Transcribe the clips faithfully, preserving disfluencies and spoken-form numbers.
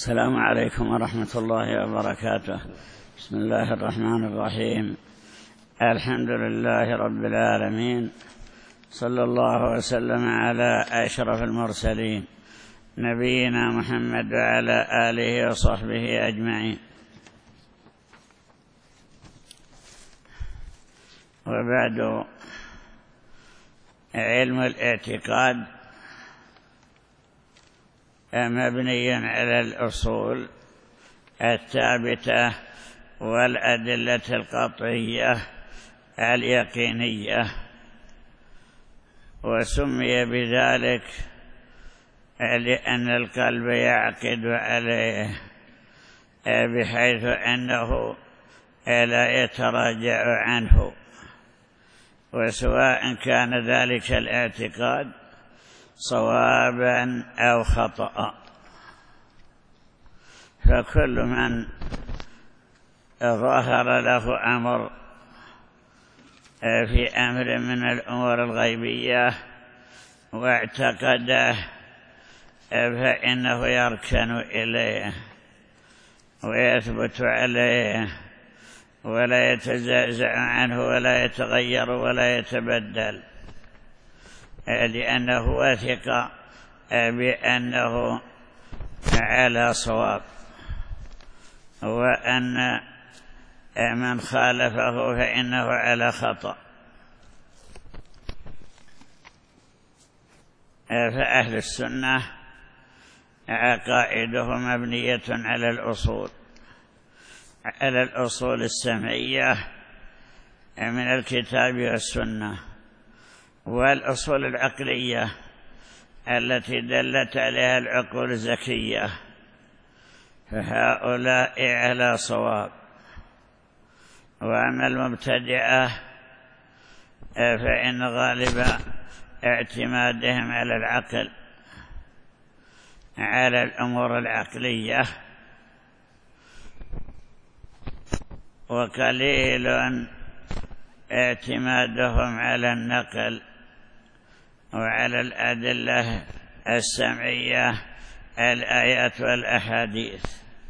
السلام عليكم ورحمة الله وبركاته. بسم الله الرحمن الرحيم. الحمد لله رب العالمين، صلى الله وسلم على أشرف المرسلين نبينا محمد وعلى آله وصحبه أجمعين. وبعد، علم الاعتقاد مبني على الأصول الثابتة والأدلة القطعية اليقينية، وسمي بذلك لأن القلب يعقد عليه بحيث أنه لا يتراجع عنه، وسواء كان ذلك الاعتقاد صوابا أو خطأ، فكل من ظهر له أمر في أمر من الأمور الغيبية واعتقده فإنه يركن إليه ويثبت عليه ولا يتزعزع عنه ولا يتغير ولا يتبدل، لأنه وثق بأنه على صواب، وأن من خالفه فإنه على خطأ. فأهل السنة عقائدهم مبنية على الأصول على الأصول السمعية من الكتاب والسنة، والأصول العقلية التي دلت عليها العقول الذكية، فهؤلاء على صواب. وأما المبتدعة فإن غالب اعتمادهم على العقل على الأمور العقلية، وقليل اعتمادهم على النقل وعلى الأدلة السمعية الآيات والأحاديث.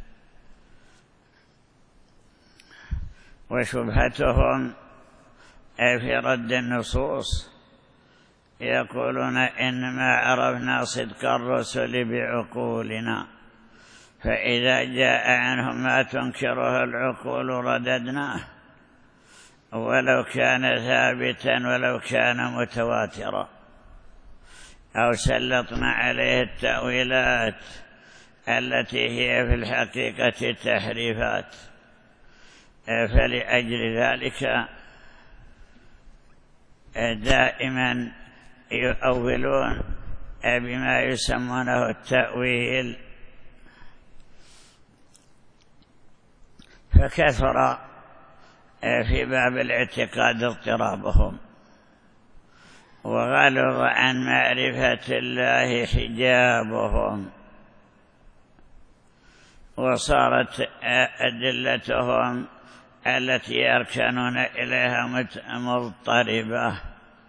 وشبهتهم في رد النصوص يقولون إنما عرفنا صدق الرسل بعقولنا، فإذا جاء عنهم ما تنكره العقول رددناه ولو كان ثابتا ولو كان متواترا، أو سلطنا عليه التأويلات التي هي في الحقيقة تحريفات. فلأجل ذلك دائما يؤولون بما يسمونه التأويل، فكثر في باب الاعتقاد اضطرابهم، وغلظ عن معرفة الله حجابهم، وصارت أدلتهم التي يركنون إليها مضطربة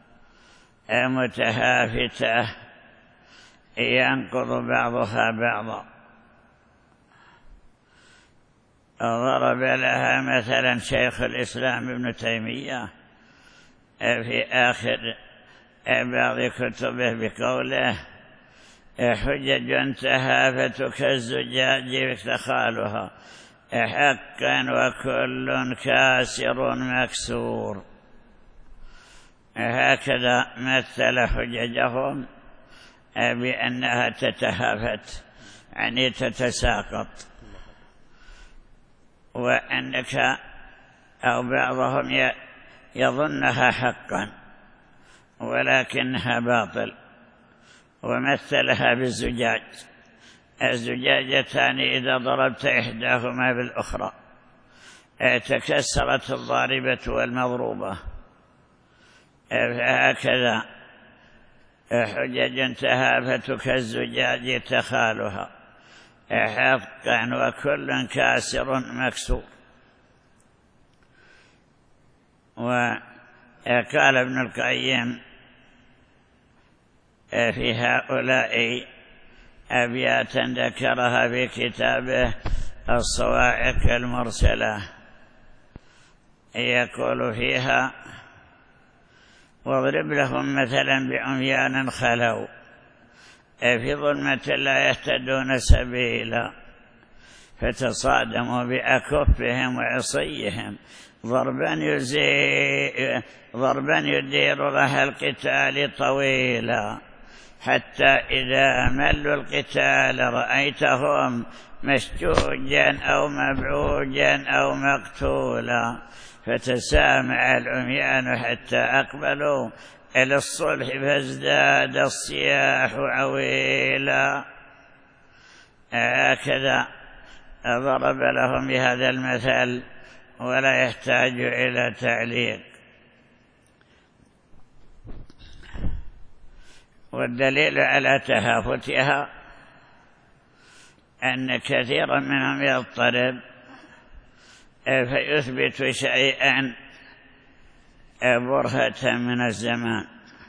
متهافتة ينقض بعضها بعضا. ضرب لها مثلا شيخ الإسلام ابن تيمية في آخر بعض كتبه بقوله: حجج تهافت كالزجاج تخالها حقا وكل كاسر مكسور. هكذا مثل حججهم بأنها تتهافت، يعني تتساقط، وأنك أو بعضهم يظنها حقا ولكنها باطل. ومثلها بالزجاج، الزجاجتان إذا ضربت إحداهما بالأخرى تكسرت الضاربة والمضروبة، فهكذا حجج تهافت كالزجاج تخالها حقا وكل كاسر مكسور. وقال ابن القيم في هؤلاء أبياتا ذكرها في كتابه الصواعق المرسلة، يقول فيها: واضرب لهم مثلا بعميان خلوا في ظلمة لا يهتدون سبيلا فتصادموا بأكفهم وعصيهم ضربا يزي ضربا يدير لها القتال طويلا حتى إذا ملوا القتال رأيتهم مشجوجا أو مبعوجا أو مقتولا فتسامع العميان حتى أقبلوا إلى الصلح فازداد الصياح عويلا. هكذا ضرب لهم بهذا المثل ولا يحتاج إلى تعليق. والدليل على تهافتها أن كثيرا منهم يضطرب فيثبت شيئا برهة من الزمان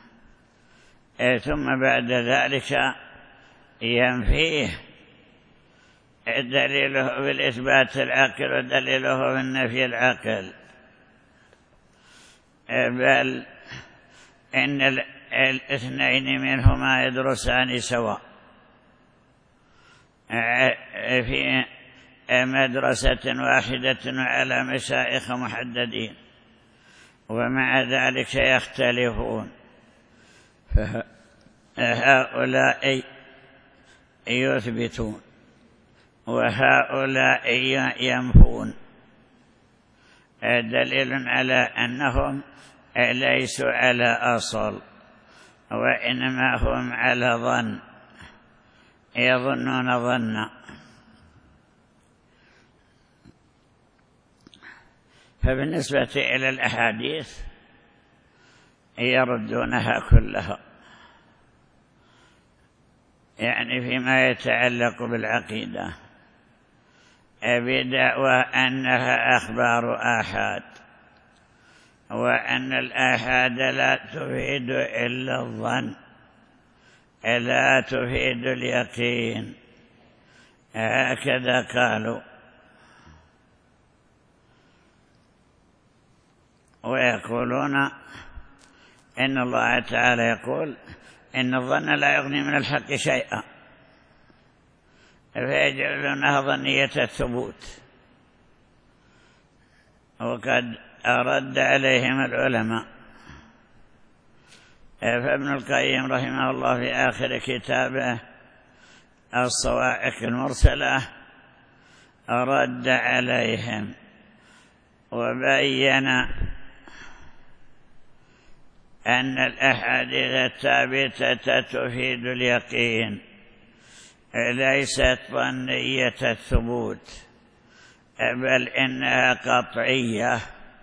ثم بعد ذلك ينفيه دليله بالإثبات العقل ودليله بالنفي العقل، بل إن الاثنين منهما يدرسان سواء في مدرسة واحدة على مشايخ محددين، ومع ذلك يختلفون، فهؤلاء يثبتون وهؤلاء ينفون، دليل على أنهم ليسوا على أصل وإنما هم على ظن، يظنون ظنا. فبالنسبة إلى الأحاديث يردونها كلها، يعني فيما يتعلق بالعقيدة بدعوى أنها أخبار آحاد، وأن الآحاد لا تفيد إلا الظن، لا تفيد اليقين، هكذا قالوا. ويقولون إن الله تعالى يقول: إن الظن لا يغني من الحق شيئا، فيجعلونها ظنية الثبوت. وقد أرد عليهم العلماء، فابن القيم رحمه الله في آخر كتابه الصواعق المرسلة رد عليهم وبين أن الأحاديث الثابتة تفيد اليقين، ليست ظنية الثبوت، بل إنها قطعية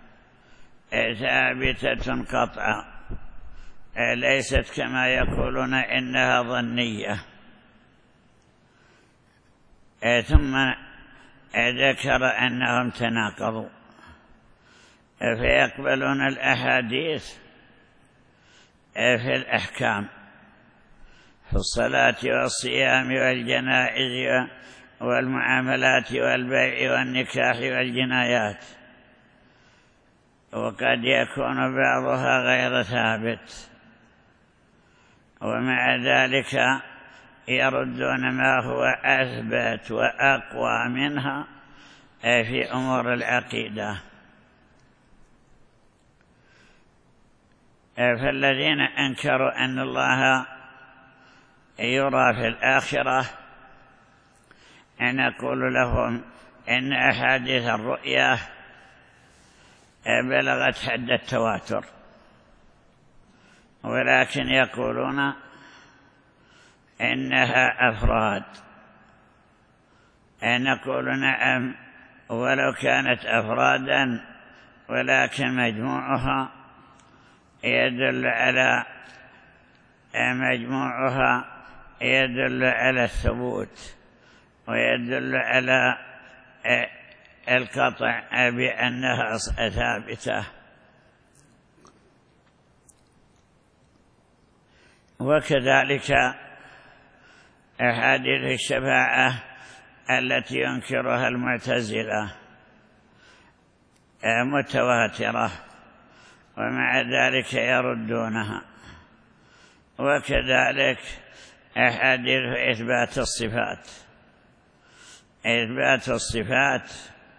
ثابتة قطعا، ليست كما يقولون إنها ظنية. ثم ذكر أنهم تناقضوا، فيقبلون الأحاديث في الأحكام، في الصلاة والصيام والجنائز والمعاملات والبيع والنكاح والجنايات، وقد يكون بعضها غير ثابت، ومع ذلك يردون ما هو أثبت وأقوى منها في أمور العقيدة. فالذين أنكروا أن الله يرى في الآخرة نقول لهم إن أحاديث الرؤيا بلغت حد التواتر، ولكن يقولون إنها أفراد. نقول نعم، ولو كانت أفرادا ولكن مجموعها يدل على مجموعها يدل على الثبوت ويدل على القطع بأنها ثابتة. وكذلك أحاديث الشفاعة التي ينكرها المعتزلة متواترة، ومع ذلك يردونها. وكذلك أحاديث إثبات الصفات، إثبات الصفات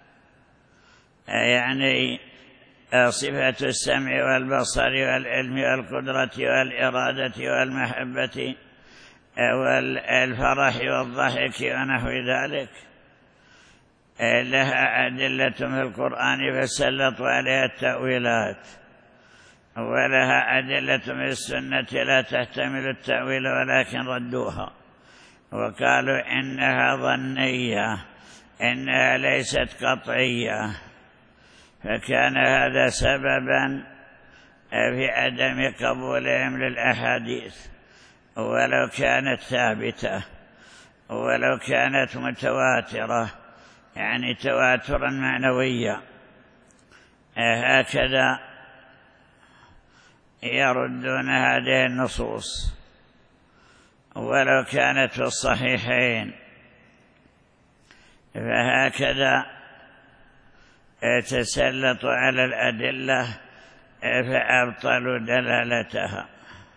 يعني صفة السمع والبصر والعلم والقدرة والإرادة والمحبة والفرح والضحك ونحو ذلك، لها أدلة في القرآن فسلطوا عليها التأويلات، ولها أدلة في السنة لا تحتمل التأويل ولكن ردوها وقالوا إنها ظنية، إنها ليست قطعية، فكان هذا سببا في عدم قبولهم للأحاديث ولو كانت ثابتة، ولو كانت متواترة، يعني تواترا معنويا. هكذا يردون هذه النصوص ولو كانت في الصحيحين، فهكذا تسلطوا على الأدلة فأبطلوا دلالتها،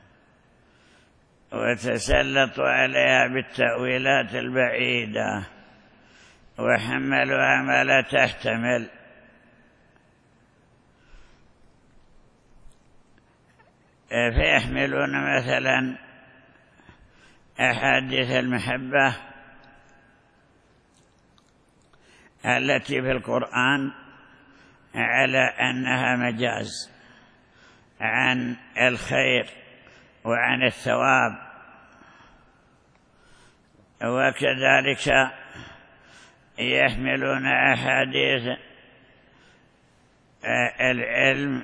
وتسلطوا عليها بالتأويلات البعيدة وحملوها ما لا تحتمل. فيحملون مثلا أحاديث المحبة التي في القرآن على أنها مجاز عن الخير وعن الثواب، وكذلك يحملون أحاديث العلم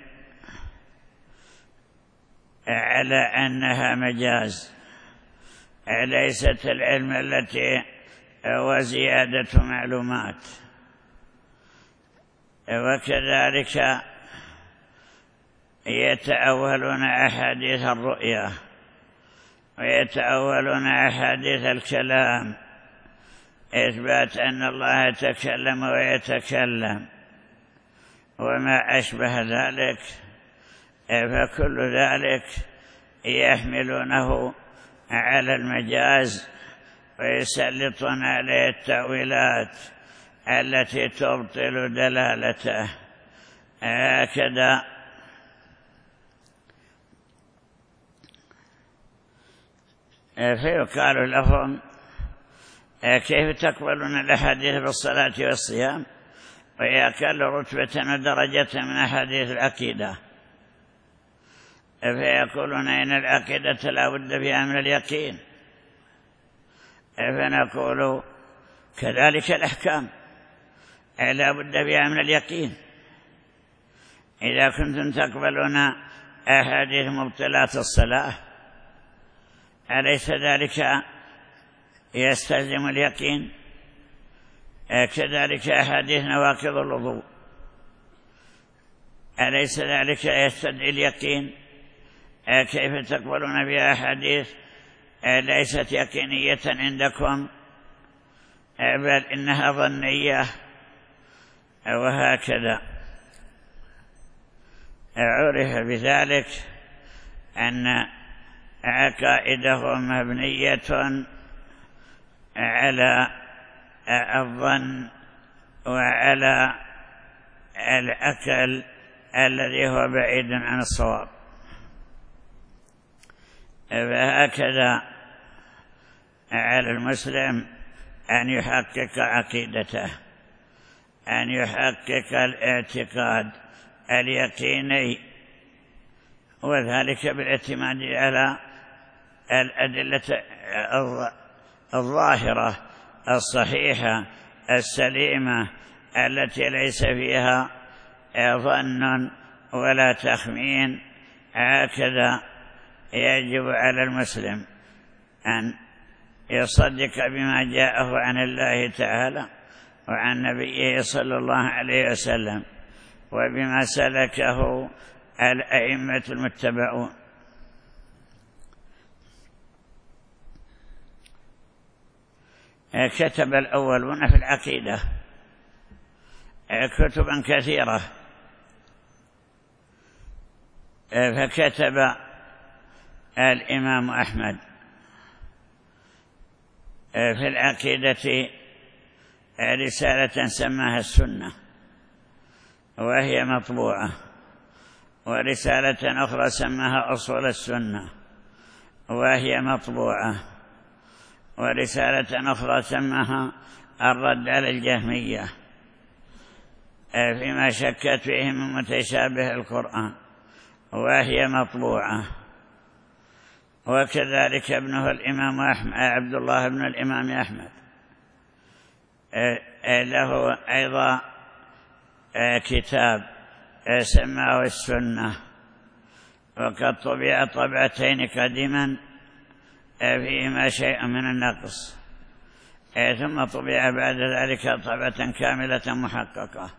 على أنها مجاز، ليست العلم التي هو زيادة معلومات. وكذلك يتأولون أحاديث الرؤيا، ويتأولون أحاديث الكلام، إثبات أن الله يتكلم ويتكلم وما أشبه ذلك، فكل ذلك يحملونه على المجاز ويسلطون عليه التأويلات التي تبطل دلالته. هكذا فيقال لهم كيف تقبلون الأحاديث بالصلاة والصيام وهي أقل رتبة ودرجة من أحاديث العقيدة؟ فيقولون إن العقيدة لا بد فيها من اليقين، فنقول كذلك الأحكام لا بد فيها من اليقين. إذا كنتم تقبلون أحاديث مبطلات الصلاة أليس ذلك يستلزم اليقين؟ كذلك أحاديث نواقض الوضوء أليس ذلك يستدعي اليقين؟ كيف تقبلون بها أحاديث ليست يقينية عندكم بل إنها ظنية؟ وهكذا عرف بذلك أن عقائدهم مبنية على الظن وعلى العقل الذي هو بعيد عن الصواب. فهكذا على المسلم أن يحقق عقيدته، أن يحقق الاعتقاد اليقيني، وذلك بالاعتماد على الأدلة الظاهرة الصحيحة السليمة التي ليس فيها ظن ولا تخمين. هكذا يجب على المسلم أن يصدق بما جاءه عن الله تعالى وعن نبيه صلى الله عليه وسلم وبما سلكه الأئمة المتبعون. كتب الأولون في العقيدة كتبا كثيرة، فكتب الإمام أحمد في العقيدة رسالة سماها السنة وهي مطبوعة، ورسالة أخرى سماها أصول السنة وهي مطبوعة، ورسالة أخرى سماها الرد على الجهمية فيما شكت فيه من متشابه القرآن وهي مطبوعة. وكذلك ابنه الإمام أحمد عبد الله بن الإمام أحمد له أيضا كتاب سماه السنة، وقد طبع طبعتين قديما فيهما شيء من النقص، ثم طبع بعد ذلك طبعة كاملة محققة.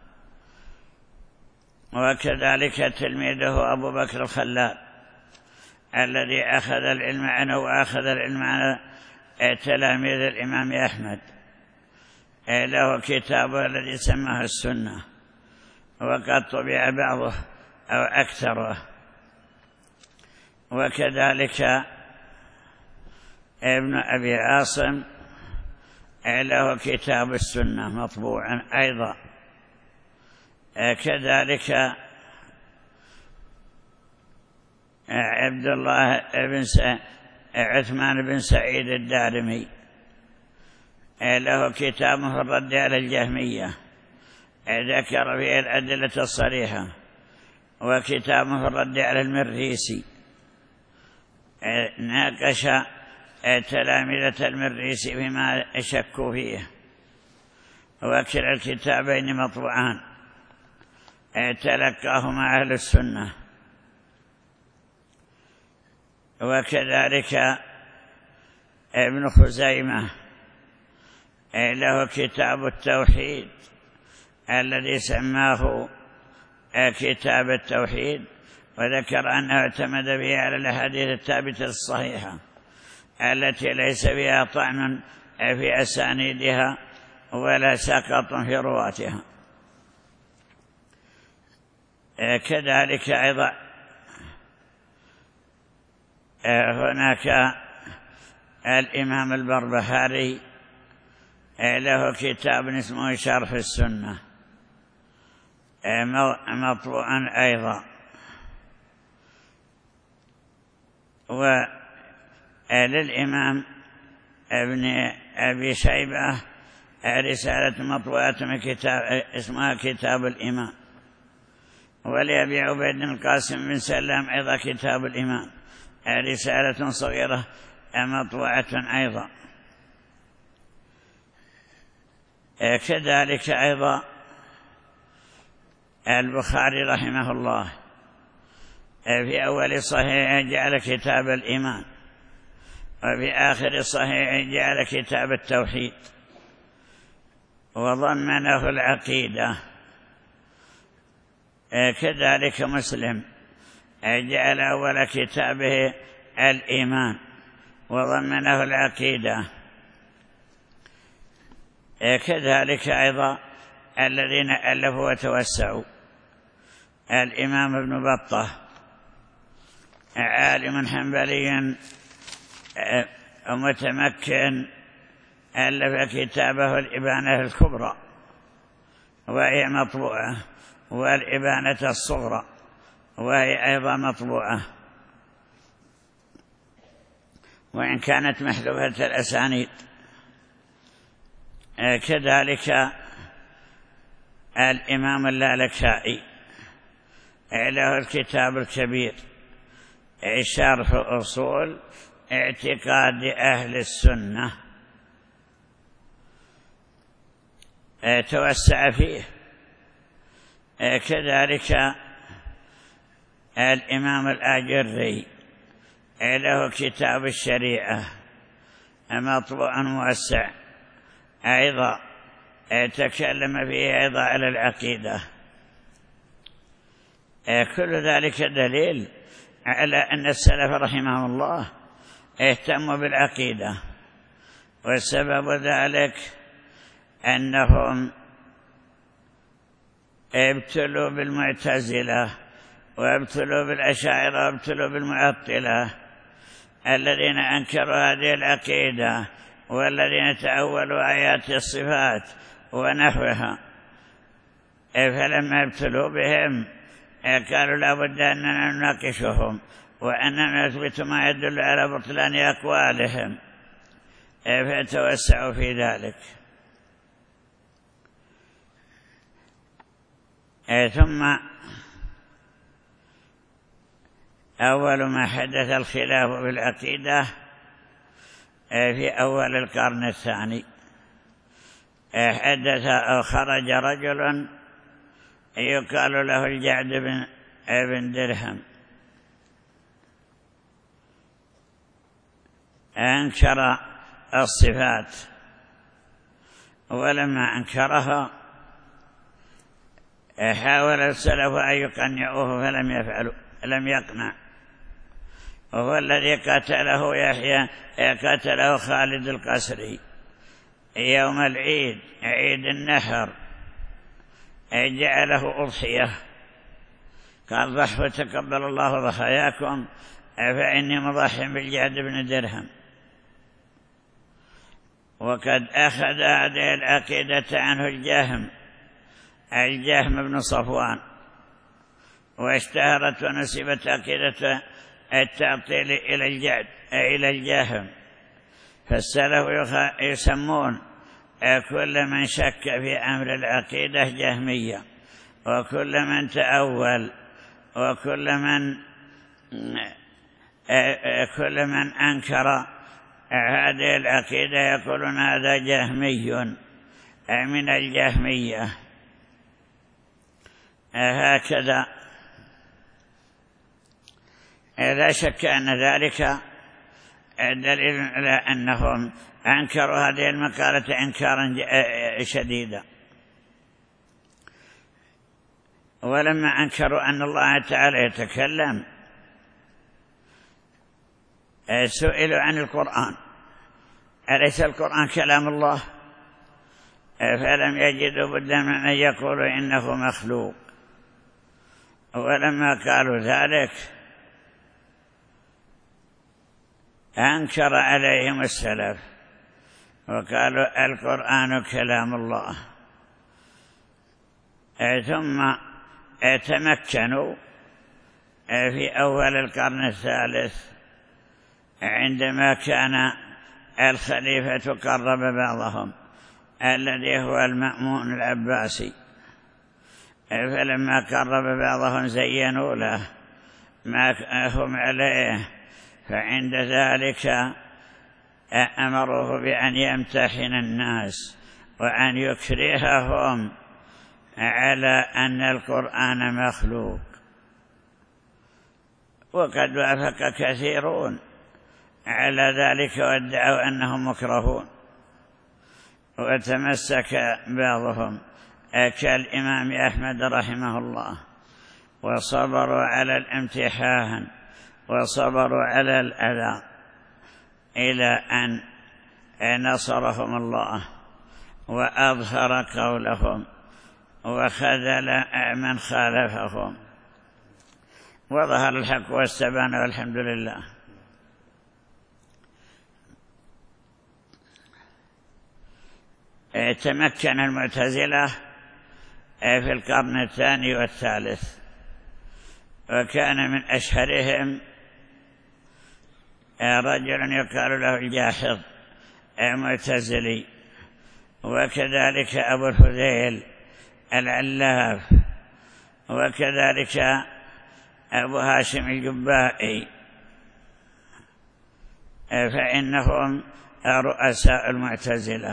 وكذلك تلميذه أبو بكر الخلال الذي أخذ العلم عنه وأخذ العلم عن تلاميذ الإمام أحمد له كتابه الذي سماه السنة، وقد طبع بعضه أو أكثره. وكذلك ابن أبي عاصم له كتاب السنة مطبوعا أيضا. كذلك عبد الله بن عثمان بن سعيد الدارمي له كتاب في الرد على الجهمية ذكر فيه الأدلة الصريحة، وكتاب في الرد على المريسي ناقش تلامذة المريسي فيما شكوا فيه، وكلا الكتابين مطبوعان تلقاهما أهل السنة. وكذلك ابن خزيمة له كتاب التوحيد الذي سماه كتاب التوحيد، وذكر أنه اعتمد به على الأحاديث الثابتة الصحيحة التي ليس فيها طعن في أسانيدها ولا سقط في رواتها. كذلك أيضا هناك الإمام البربهاري له كتاب اسمه شرح السنة مطبوعا أيضا. وللإمام ابن أبي شيبة رسالة مطبوعة من كتاب اسمها كتاب الإمام. ولأبي عبيد القاسم بن سلام أيضا كتاب الإمام رسالة صغيرة مطبوعة أيضا. كذلك أيضا البخاري رحمه الله في أول صحيح جعل كتاب الإيمان، وفي آخر صحيح جعل كتاب التوحيد، وضمنه العقيدة. كذلك مسلم جعل أول كتابه الإيمان وضمنه العقيدة. كذلك أيضا الذين ألفوا وتوسعوا الإمام ابن بطة عالم حنبلي متمكن ألف كتابه الإبانة الكبرى وهي مطبوعة، والإبانة الصغرى وهي أيضا مطبوعة، وإن كانت محذوفة الأسانيد. كذلك الإمام اللالكائي له الكتاب الكبير شرح أصول اعتقاد أهل السنة توسع فيه. كذلك الإمام الآجري له كتاب الشريعة مطبوع موسع أيضا تكلم فيه أيضا على العقيدة. كل ذلك دليل على أن السلف رحمهم الله اهتموا بالعقيدة والسبب ذلك أنهم ابتلوا بالمعتزلة وابتلوا بالأشاعرة وابتلوا بالمعطلة الذين أنكروا هذه العقيدة والذين تأولوا آيات الصفات ونحوها. فلما ابتلوا بهم قالوا لا بد أننا نناقشهم وأننا نثبت ما يدل على بطلان أقوالهم، فتوسعوا في ذلك. ثم أول ما حدث الخلاف بالعقيدة في أول القرن الثاني، حدث أو خرج رجل يقال له الجعد بن ابن درهم، أنكر الصفات، ولما أنكرها حاول السلف أن يقنعوه فلم يفعلوا، لم يقنع. وهو الذي قتله يحيى قتله خالد القسري يوم العيد، عيد النحر، جعله أضحية، قال ضحوا تقبل الله ضحاياكم فإني مضحي بالجعد بن درهم. وقد أخذ هذه العقيدة عنه الجهم الجهم بن صفوان، واشتهرت ونسبت عقيدة التعطيل إلى الجعد إلى الجهم. فالسلف يسمون كل من شك في أمر العقيدة جهمية، وكل من تأول، وكل من كل من أنكر هذه العقيدة يقولون هذا جهمي من الجهمية. هكذا لا شك أن ذلك دليل على أنهم أنكروا هذه المقالة إنكارا شديدا. ولما أنكروا أن الله تعالى يتكلم سئلوا عن القرآن، أليس القرآن كلام الله؟ فلم يجدوا بد من أن يقولوا إنه مخلوق. ولما قالوا ذلك أنكر عليهم السلف وقالوا القرآن كلام الله. ثم تمكنوا في أول القرن الثالث عندما كان الخليفة قرب بعضهم الذي هو المأمون العباسي، فلما قرب بعضهم زينوا له ما هم عليه، فعند ذلك أمروه بأن يمتحن الناس وأن يكرههم على أن القرآن مخلوق. وقد وافق كثيرون على ذلك وادعوا أنهم مكرهون، وتمسك بعضهم كالإمام أحمد رحمه الله، وصبروا على الامتحان وصبروا على الأذى إلى أن نصرهم الله وأظهر قولهم وخذل من خالفهم، وظهر الحق واستبان والحمد لله. تمكن المعتزلة في القرن الثاني والثالث، وكان من أشهرهم رجل يقال له الجاحظ المعتزلي، وكذلك أبو الفذيل العلاف، وكذلك أبو هاشم الجبائي، فإنهم رؤساء المعتزلة.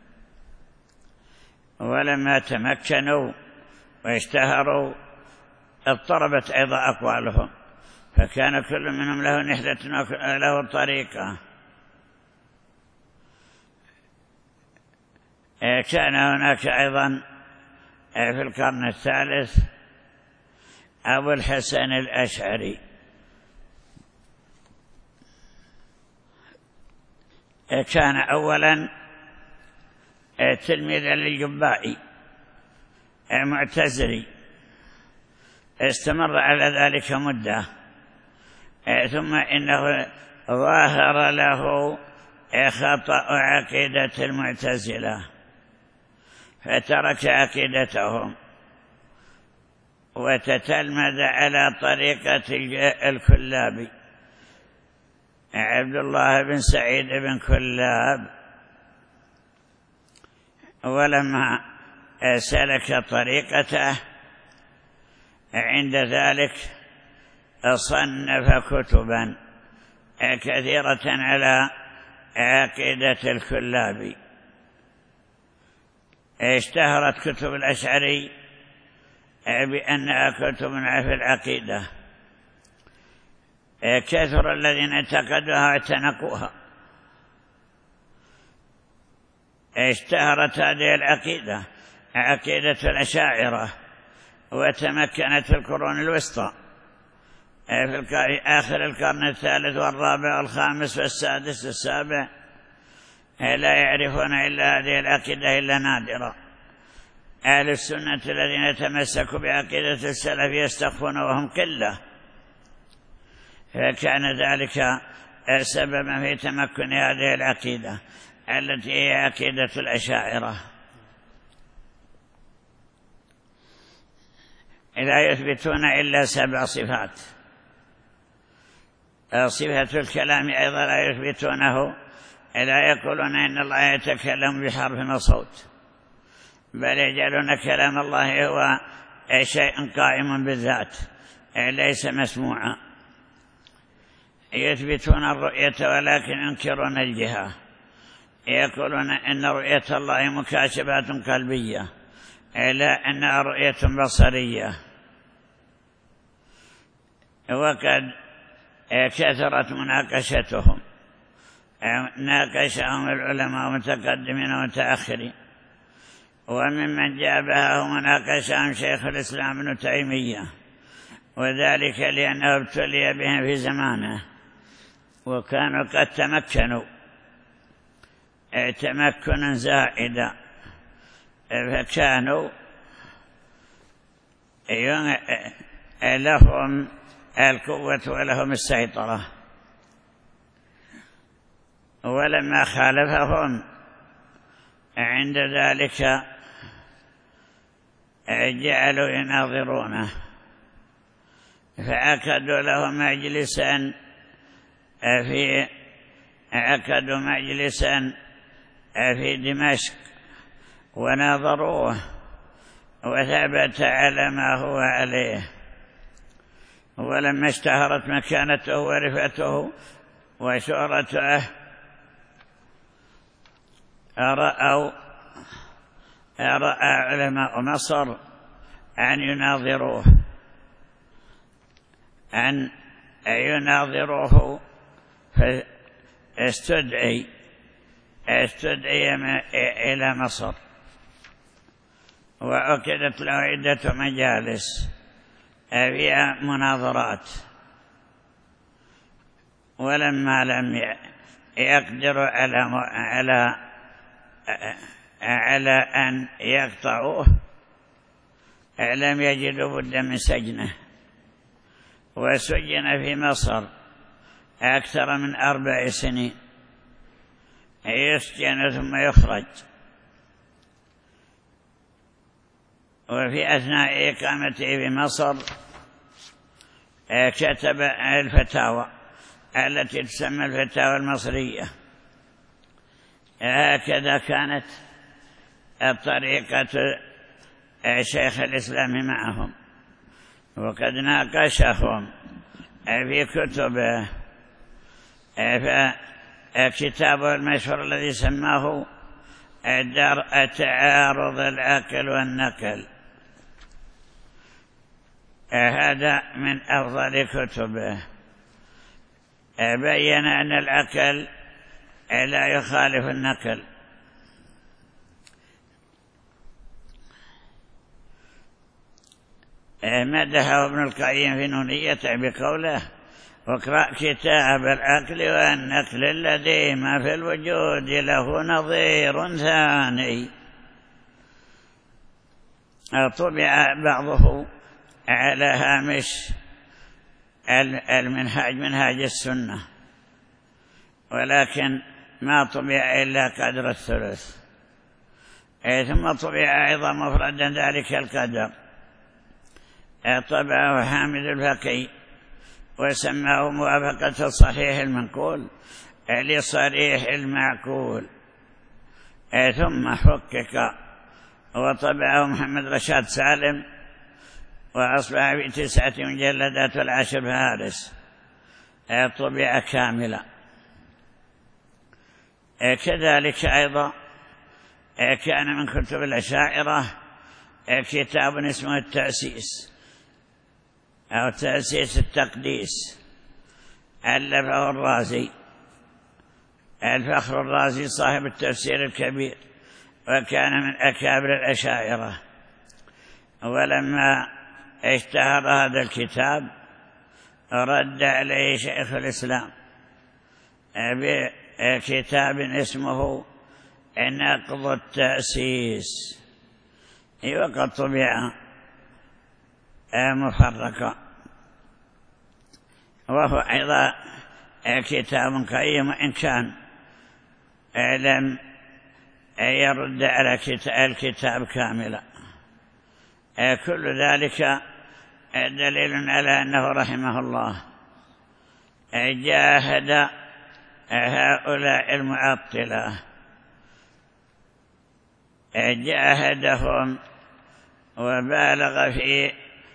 ولما تمكنوا واشتهروا اضطربت أيضا أقوالهم، فكان كل منهم له نحلة وله طريقة. كان هناك أيضا في القرن الثالث أبو الحسن الأشعري، كان أولا تلميذا للجبائي معتزلي، استمر على ذلك مدة، ثم إنه ظاهر له خطأ عقيدة المعتزلة فترك عقيدتهم وتتلمذ على طريقة الكلابي عبد الله بن سعيد بن كلاب. ولما سلك طريقته عند ذلك صنف كتبا كثيرة على عقيدة الكلابي، اشتهرت كتب الأشعري بأنها كتب في العقيدة، كثر الذين اعتقدوها واعتنقوها. اشتهرت هذه العقيدة عقيدة الأشاعرة، وتمكنت في القرون الوسطى في آخر القرن الثالث والرابع والخامس والسادس والسابع، لا يعرفون إلا هذه العقيدة إلا نادرا. أهل السنة الذين يتمسكوا بعقيدة السلف يستخفون وهم قلة، فكان ذلك سببا في تمكن هذه العقيدة التي هي عقيدة الأشاعرة. لا يثبتون إلا سبع صفات. صفة الكلام أيضا لا يثبتونه، لا يقولون إن الله يتكلم بحرف وصوت، بل يجعلون كلام الله هو شيء قائم بالذات ليس مسموعا. يثبتون الرؤية ولكن ينكرون الجهة، يقولون إن رؤية الله مكاشفات قلبية لا أنها رؤية بصرية. وقد كثرت مناقشتهم، ناقشهم العلماء متقدمين ومتأخرين، وممن جابها مناقشهم شيخ الإسلام ابن تيمية، وذلك لأنه ابتلي بهم في زمانه وكانوا قد تمكنوا تمكنا زائدا، فكانوا لهم القوة ولهم السيطرة. ولما خالفهم عند ذلك جعلوا يناظرونه، فأكدوا له مجلسا في أكدوا مجلسا في دمشق وناظروه وثبت على ما هو عليه. ولما اشتهرت مكانته ورفعته وشهرته رأوا رأى علماء مصر أن يناظروه أن يناظروه فاستدعي استدعي إلى مصر، وأكدت له عدة مجالس فيها مناظرات. ولما لم يقدروا على على على أن يقطعوه لم يجدوا بد من سجنه، وسجن في مصر أكثر من أربع سنين، يسجن ثم يخرج. وفي أثناء إقامته في مصر كتب الفتاوى التي تسمى الفتاوى المصرية. هكذا كانت طريقة شيخ الإسلام معهم، وقد ناقشهم في كتبه. فكتابه المشهور الذي سماه درء تعارض العقل والنقل، هذا من أفضل كتبه. بين أن العقل لا يخالف النقل. مدحه ابن القيم في نونيته بقوله: واقرأ كتاب العقل والنقل الذي ما في الوجود له نظير ثاني. طبع بعضه على هامش المنهاج منهاج السنة، ولكن ما طبع إلا قدر الثلث. ثم طبع أيضا مفردا ذلك القدر، طبعه حامد الفقي وسماه موافقة الصحيح المنقول لصريح المعقول، ثم حقق وطبعه محمد رشاد سالم وأصبح في تسعة مجلدات والعشر فارس، طبع كاملا. كذلك أيضا كان من كتب الأشاعرة كتاب اسمه التأسيس أو تأسيس التقديس، ألفه الرازي الفخر الرازي صاحب التفسير الكبير، وكان من أكابر الأشاعرة. ولما اشتهر هذا الكتاب رد عليه شيخ الإسلام بكتاب اسمه نقض التأسيس، وقد طبع مفرقا، وهو أيضا كتاب قيم إن كان لم يرد على الكتاب كاملا. كل ذلك دليل على أنه رحمه الله جاهد هؤلاء المعطلة، جاهدهم وبالغ في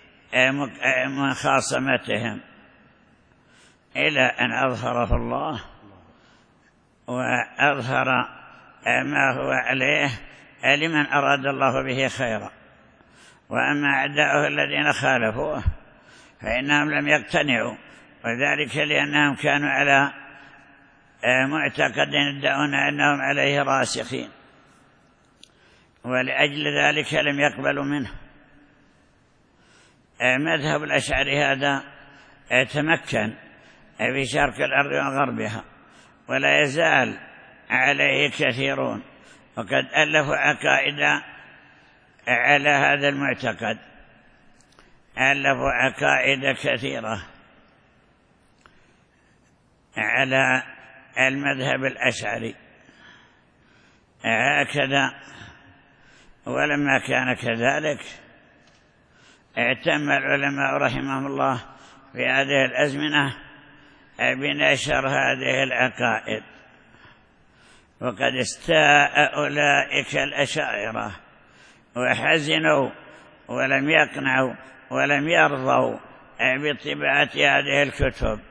مخاصمتهم إلى أن أظهره الله وأظهر ما هو عليه لمن أراد الله به خيرا. وأما أعداؤه الذين خالفوه فإنهم لم يقتنعوا، وذلك لأنهم كانوا على معتقد يدعون أنهم عليه راسخين، ولأجل ذلك لم يقبلوا منه. مذهب الأشعري هذا تمكن في شرق الأرض وغربها، ولا يزال عليه كثيرون، وقد ألفوا عقائد على هذا المعتقد، ألفوا عقائد كثيرة على المذهب الأشعري هكذا. ولما كان كذلك اهتم العلماء رحمهم الله في هذه الأزمنة بنشر هذه العقائد، وقد استاء أولئك الأشاعرة وحزنوا ولم يقنعوا ولم يرضوا بطباعة هذه الكتب.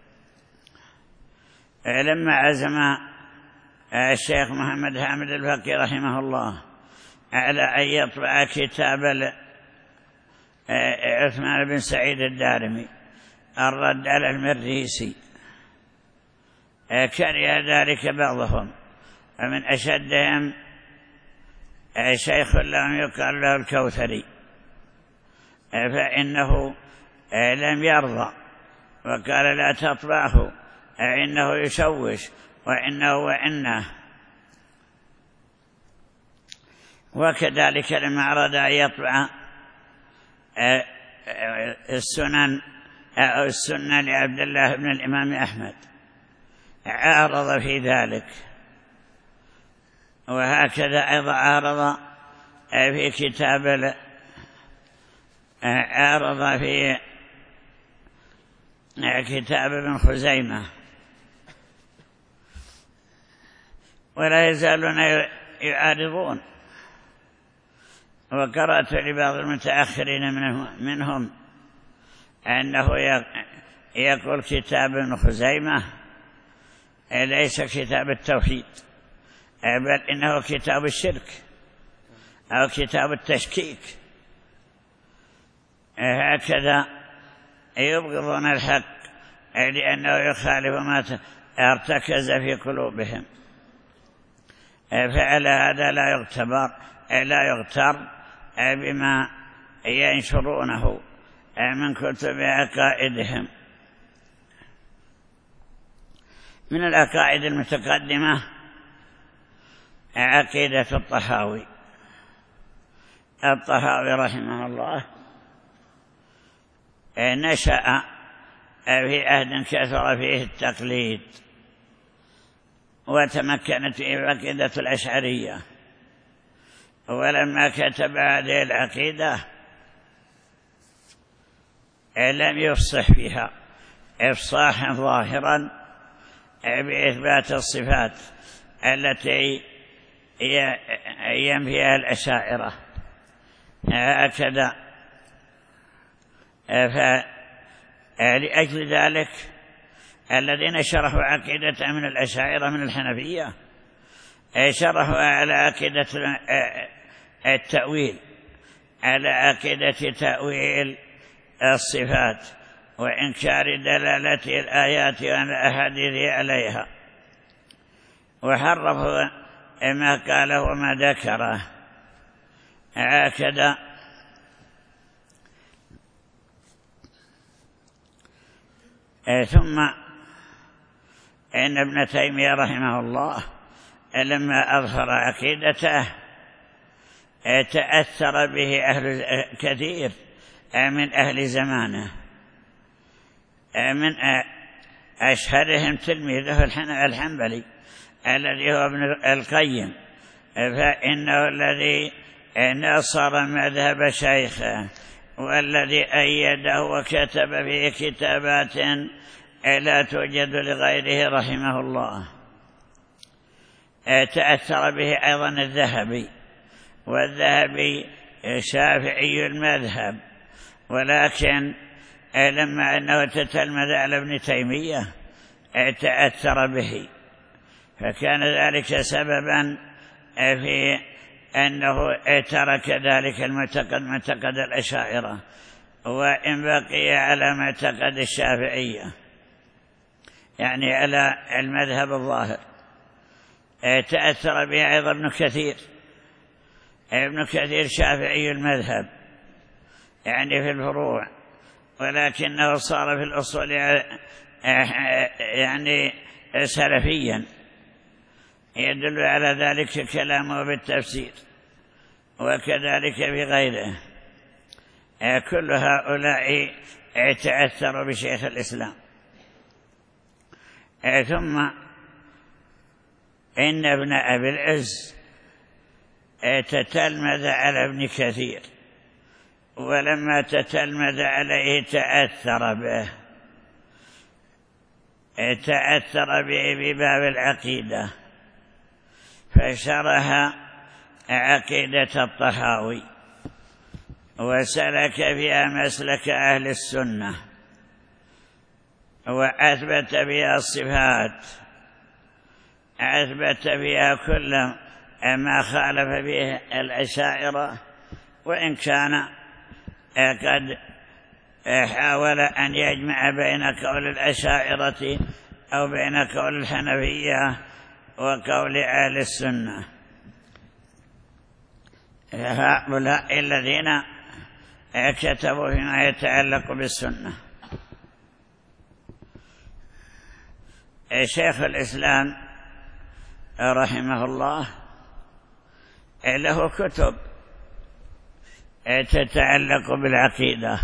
لما عزم الشيخ محمد حامد الفقي رحمه الله على أن يطبع كتاب عثمان بن سعيد الدارمي الرد على المريسي، كره ذلك بعضهم، ومن أشدهم شيخ لهم يقال له الكوثري، فإنه لم يرضى وقال لا تطبعه إنه يشوش وإنه وإنه. وكذلك لما أراد أن يطبع السنن أو السنة لعبد الله بن الإمام أحمد عارض في ذلك، وهكذا أيضا عارض في كتاب عارض في كتاب ابن خزيمة، ولا يزالون يعارضون. وقرأت لبعض المتأخرين منهم أنه يقول كتاب ابن خزيمة ليس كتاب التوحيد، بل إنه كتاب الشرك أو كتاب التشكيك. هكذا يبغضون الحق لأنه يخالف ما ارتكز في قلوبهم، فعلى هذا لا يغتبر لا يغتر بما ينشرونه من كتب عقائدهم. من العقائد المتقدمة عقيدة الطحاوي. الطحاوي رحمه الله نشأ في عهد كثر فيه التقليد، وتمكنت فيه عقيدة الأشعرية، ولما كتب هذه العقيدة لم يفصح فيها إفصاحا ظاهرا بإثبات الصفات التي ينفيها الأشاعرة هكذا. فلأجل ذلك الذين شرحوا عقيدة من الأشاعرة من الحنفية شرحوا على عقيدة التأويل، على عقيدة تأويل الصفات وإنكار دلالة الآيات والأحاديث عليها، وحرفوا ما قاله وما ذكره هكذا. ثم إن ابن تيمية رحمه الله لما أظهر عقيدته تأثر به أهل كثير من أهل زمانه، من أشهرهم تلميذه الحنبلي الذي هو ابن القيم، فإنه الذي نصر مذهب شيخه والذي أيده وكتب فيه كتابات لا توجد لغيره رحمه الله. تأثر به أيضا الذهبي، والذهبي شافعي المذهب، ولكن لما أنه تتلمذ على ابن تيمية تأثر به، فكان ذلك سببا في أنه ترك ذلك المعتقد معتقد الأشاعرة، وإن بقي على معتقد الشافعية، يعني على المذهب الظاهر. تأثر به أيضا ابن كثير. ابن كثير شافعي المذهب يعني في الفروع، ولكنه صار في الأصول يعني سلفيا، يدل على ذلك كلامه بالتفسير، وكذلك بغيره. كل هؤلاء تأثروا بشيخ الإسلام. ثم إن ابن أبي العز تتلمذ على ابن كثير، ولما تتلمذ عليه تأثر به تأثر به بباب العقيدة، فشرح عقيدة الطحاوي وسلك فيها مسلك أهل السنة، وأثبت بها الصفات، أثبت بها كل ما خالف به الأشاعرة، وإن كان قد حاول أن يجمع بين قول الأشاعرة أو بين قول الحنفية وقول أهل السنة. هؤلاء الذين كتبوا فيما يتعلق بالسنة. شيخ الإسلام رحمه الله له كتب تتعلق بالعقيدة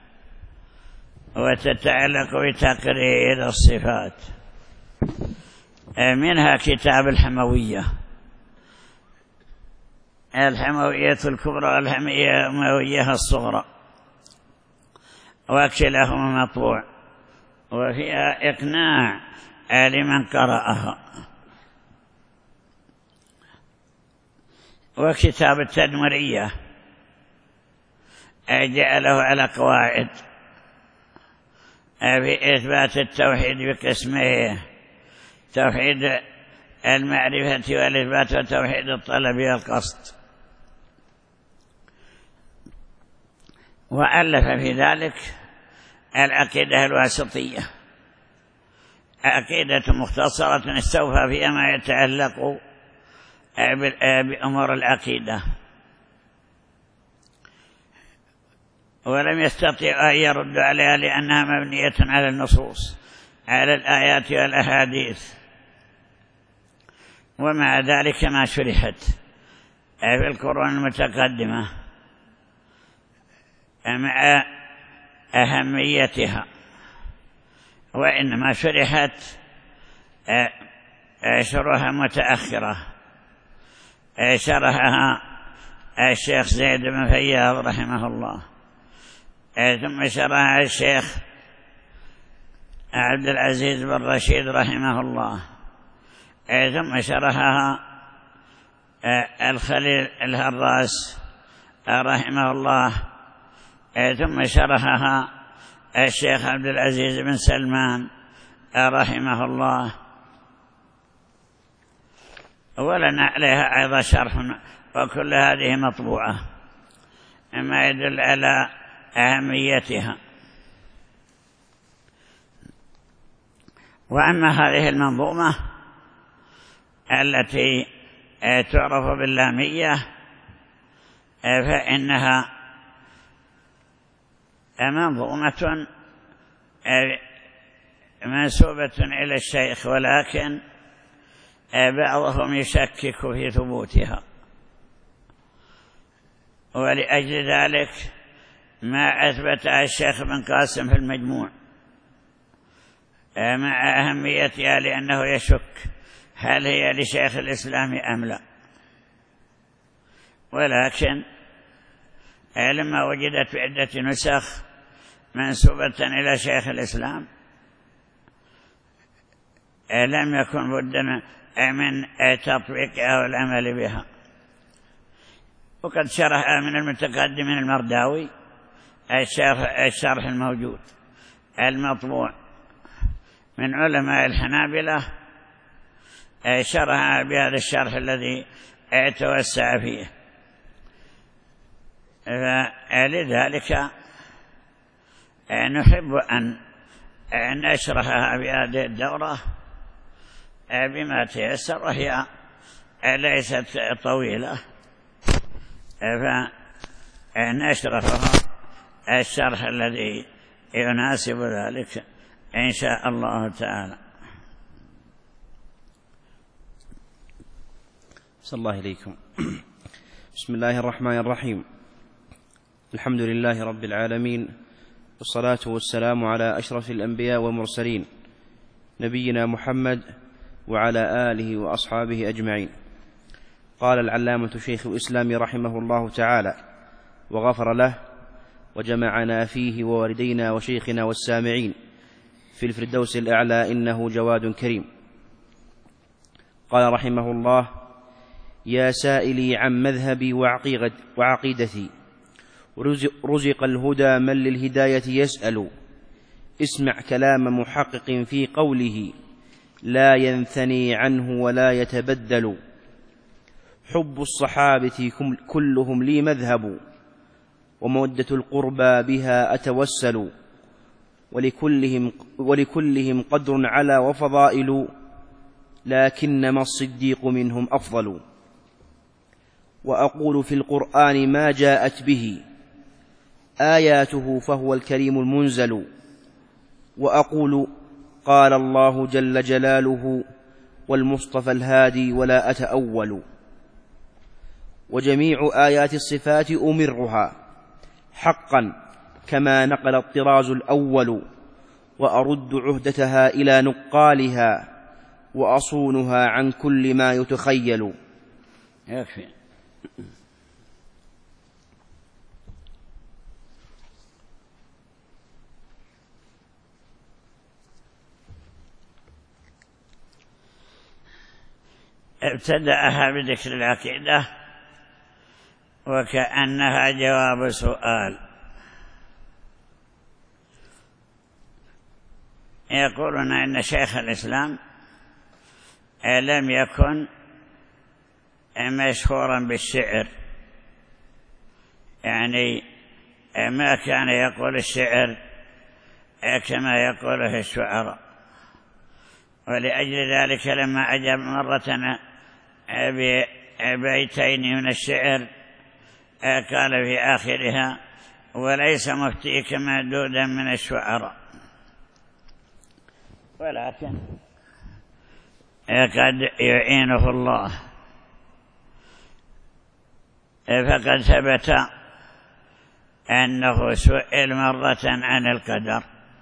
وتتعلق بتقرير الصفات، منها كتاب الحموية الحموية الكبرى والحموية الصغرى، وكلاهما مطبوع، وفيها إقناع لمن قرأها. وكتاب التدمرية جعله على قواعد في إثبات التوحيد بقسميه: توحيد المعرفة والإثبات، وتوحيد الطلب والقصد. وألف في ذلك العقيدة الواسطية، عقيدة مختصرة استوفى فيها ما يتعلق بأمور العقيدة، ولم يستطيع أن يرد عليها لأنها مبنية على النصوص على الآيات والأحاديث، ومع ذلك ما شرحت في القرون المتقدمة مع أهميتها، وإنما شرحت شرحا متأخرة شرحها الشيخ زيد بن فياض رحمه الله، ثم شرحها الشيخ عبد العزيز بن رشيد رحمه الله، ثم شرحها الخليل الهراس رحمه الله، ثم شرحها الشيخ عبد العزيز بن سلمان رحمه الله، ولنا عليها أيضا شرح، وكل هذه مطبوعة مما يدل على أهميتها. وأما هذه المنظومة التي تعرف باللامية فإنها منظومة منسوبة إلى الشيخ، ولكن بعضهم يشكك في ثبوتها، ولأجل ذلك ما أثبتها الشيخ بن قاسم في المجموع مع أهميتها، لأنه يشك هل هي لشيخ الإسلام أم لا، ولكن لما وجدت في عدة نسخ منسوبة إلى شيخ الإسلام لم يكن بد من تطبيقها والعمل بها. وقد شرح من المتقدمين المرداوي الشرح الموجود المطبوع من علماء الحنابلة، شرح بهذا الشرح الذي توسع فيه، فلذلك نحب أن نشرحها بهذه الدورة بما تيسر، وهي ليست طويلة، فنشرحها الشرح الذي يناسب ذلك إن شاء الله تعالى. صلى الله إليكم. بسم الله الرحمن الرحيم. الحمد لله رب العالمين، والصلاة والسلام على أشرف الأنبياء والمرسلين نبينا محمد وعلى آله وأصحابه أجمعين. قال العلامة شيخ الإسلام رحمه الله تعالى وغفر له، وجمعنا فيه ووالدينا وشيخنا والسامعين في الفردوس الأعلى إنه جواد كريم. قال رحمه الله: يا سائلي عن مذهبي وعقيدتي، رزق الهدى من للهداية يسأل، اسمع كلام محقق في قوله لا ينثني عنه ولا يتبدل. حب الصحابة كلهم لي مذهب، ومودة القربى بها أتوسل، ولكلهم, ولكلهم قدر على وفضائل، لكنما الصديق منهم أفضل. وأقول في القرآن ما جاءت به آياته فهو الكريم المنزل، وأقول قال الله جل جلاله والمصطفى الهادي ولا أتأول. وجميع آيات الصفات أمرها حقا كما نقل الطراز الأول، وأرد عهدتها إلى نقالها، وأصونها عن كل ما يتخيل. يكفي. ابتدأها بذكر العقيدة وكأنها جواب سؤال. يقولون إن شيخ الإسلام لم يكن مشهورا بالشعر، يعني ما كان يقول الشعر كما يقوله الشعراء، ولأجل ذلك لما أجاب مرة ببيتين من الشعر قال في آخرها وليس مفتيك مدودا من الشعراء. ولكن قد يعينه الله، فقد ثبت أنه سئل مرة عن القدر،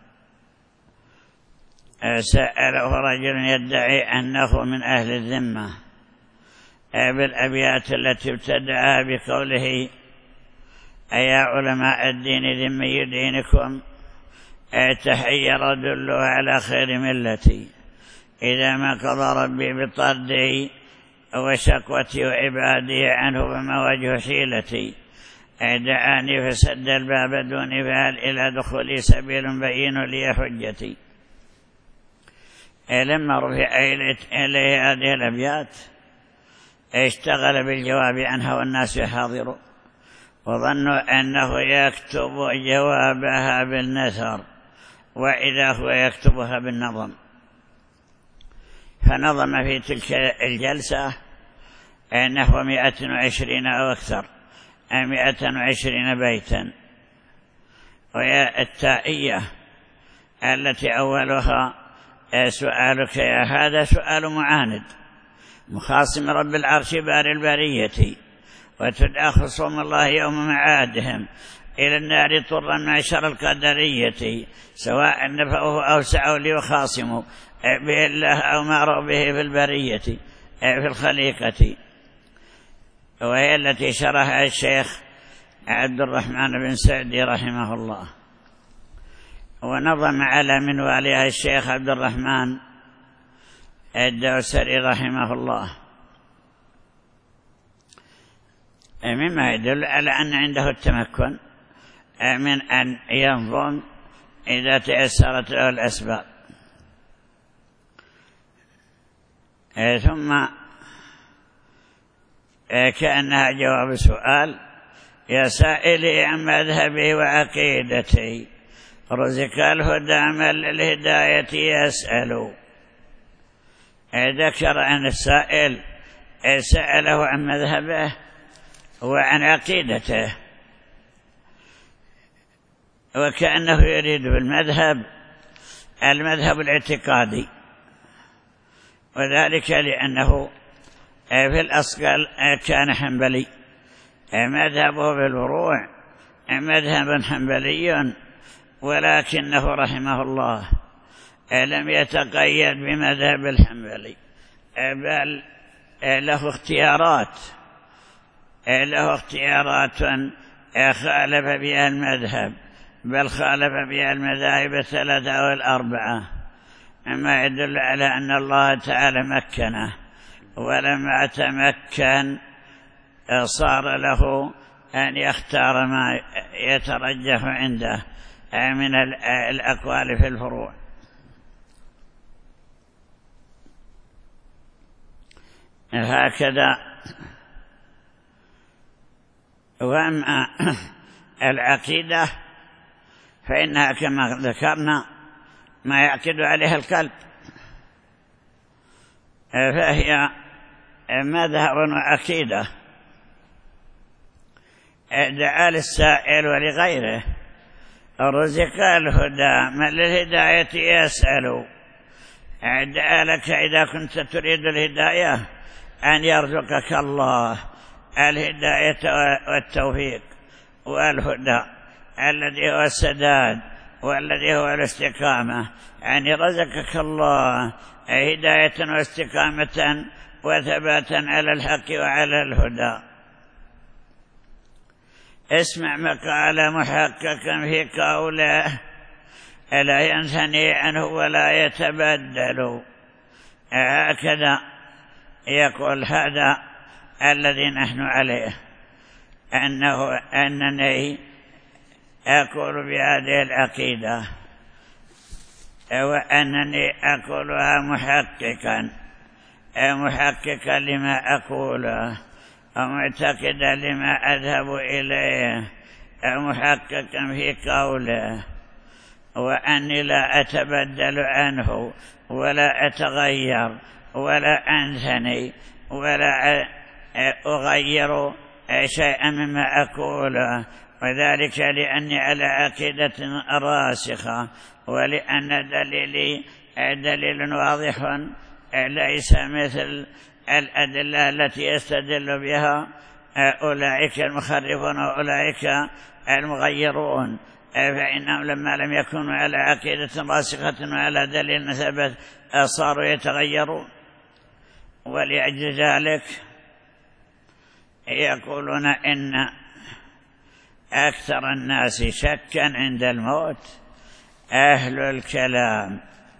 سأله رجل يدعي أنه من أهل الذمة بالأبيات التي ابتدأها بقوله: أيا علماء الدين ذمي دينكم تحير دلوا على خير ملتي، إذا ما قضى ربي بطردي وشقوتي وعبادي عنه فما وجه حيلتي، دعاني فسد الباب دوني فهل إلى دخولي سبيل بين لي حجتي. لما رفع إليه هذه الأبيات اشتغل بالجواب عنها والناس يحاضرون، وظنوا أنه يكتب جوابها بالنثر وإذا هو يكتبها بالنظم، فنظم في تلك الجلسة نحو مئة وعشرين أو أكثر، مئة وعشرين بيتا. وهي التائية التي أولها: سؤالك يا هذا سؤال معاند، مخاصم رب العرش بار البرية، وتدعى خصوم الله يوم معادهم إلى النار طرا معشر القدرية، سواء نفعه أو سعوا ليخاصموا به الله أو ماروا به في البرية في الخليقة. وهي التي شرحها الشيخ عبد الرحمن بن سعدي رحمه الله، ونظم على منوالها الشيخ عبد الرحمن الدوسري رحمه الله، مما يدل على أن عنده التمكن من أن ينظم إذا تيسرت له الأسباب. ثم كأنها جواب سؤال: يا سائلي عن مذهبي وعقيدتي، رزق الهدى من للهداية يسأل. ذكر أن السائل سأله عن مذهبه وعن عقيدته، وكأنه يريد بالمذهب المذهب الاعتقادي، وذلك لأنه في الأصل كان حنبلي، مذهبه في الفروع مذهب حنبلي، ولكنه رحمه الله لم يتقيد بمذهب الحنبلي، بل له اختيارات له اختيارات خالف بها المذهب، بل خالف بها المذاهب الثلاثة أو الأربعة، مما يدل على أن الله تعالى مكنه، ولما تمكن صار له أن يختار ما يترجح عنده من الأقوال في الفروع. هكذا. وأما العقيدة فإنها كما ذكرنا ما يعقد عليها القلب، فهي مذهب وعقيدة. دعا للسائل ولغيره: رزق الهدى من للهداية يسأل. دعا لك إذا كنت تريد الهداية أن يرزقك الله الهداية والتوفيق والهدى الذي هو السداد والذي هو الاستقامة، يعني رزقك الله هداية واستقامة وثباتا على الحق وعلى الهدى. اسمع مقال محققا في قوله: لا ينثني عنه ولا يتبدل. هكذا يقول هذا الذي نحن عليه، أنه أنني أقول بهذه العقيدة، وأنني أقولها محققا محققا لما أقوله، ومعتقدا لما أذهب إليه، محققا في قوله، وأني لا أتبدل عنه ولا أتغير ولا أنثني ولا أغير شيئا مما أقوله، وذلك لأني على عقيدة راسخة، ولأن دليلي دليل واضح ليس مثل الأدلة التي يستدل بها أولئك المخرفون وأولئك المغيرون، فإنهم لما لم يكونوا على عقيدة راسخة وعلى دليل ثبت صاروا يتغيرون. ولأجل ذلك يقولون إن أكثر الناس شكا عند الموت أهل الكلام،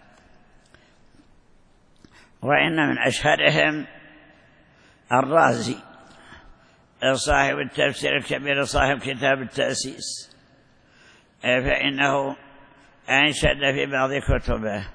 وإن من أشهرهم الرازي صاحب التفسير الكبير صاحب كتاب التأسيس، فإنه أنشد في بعض كتبه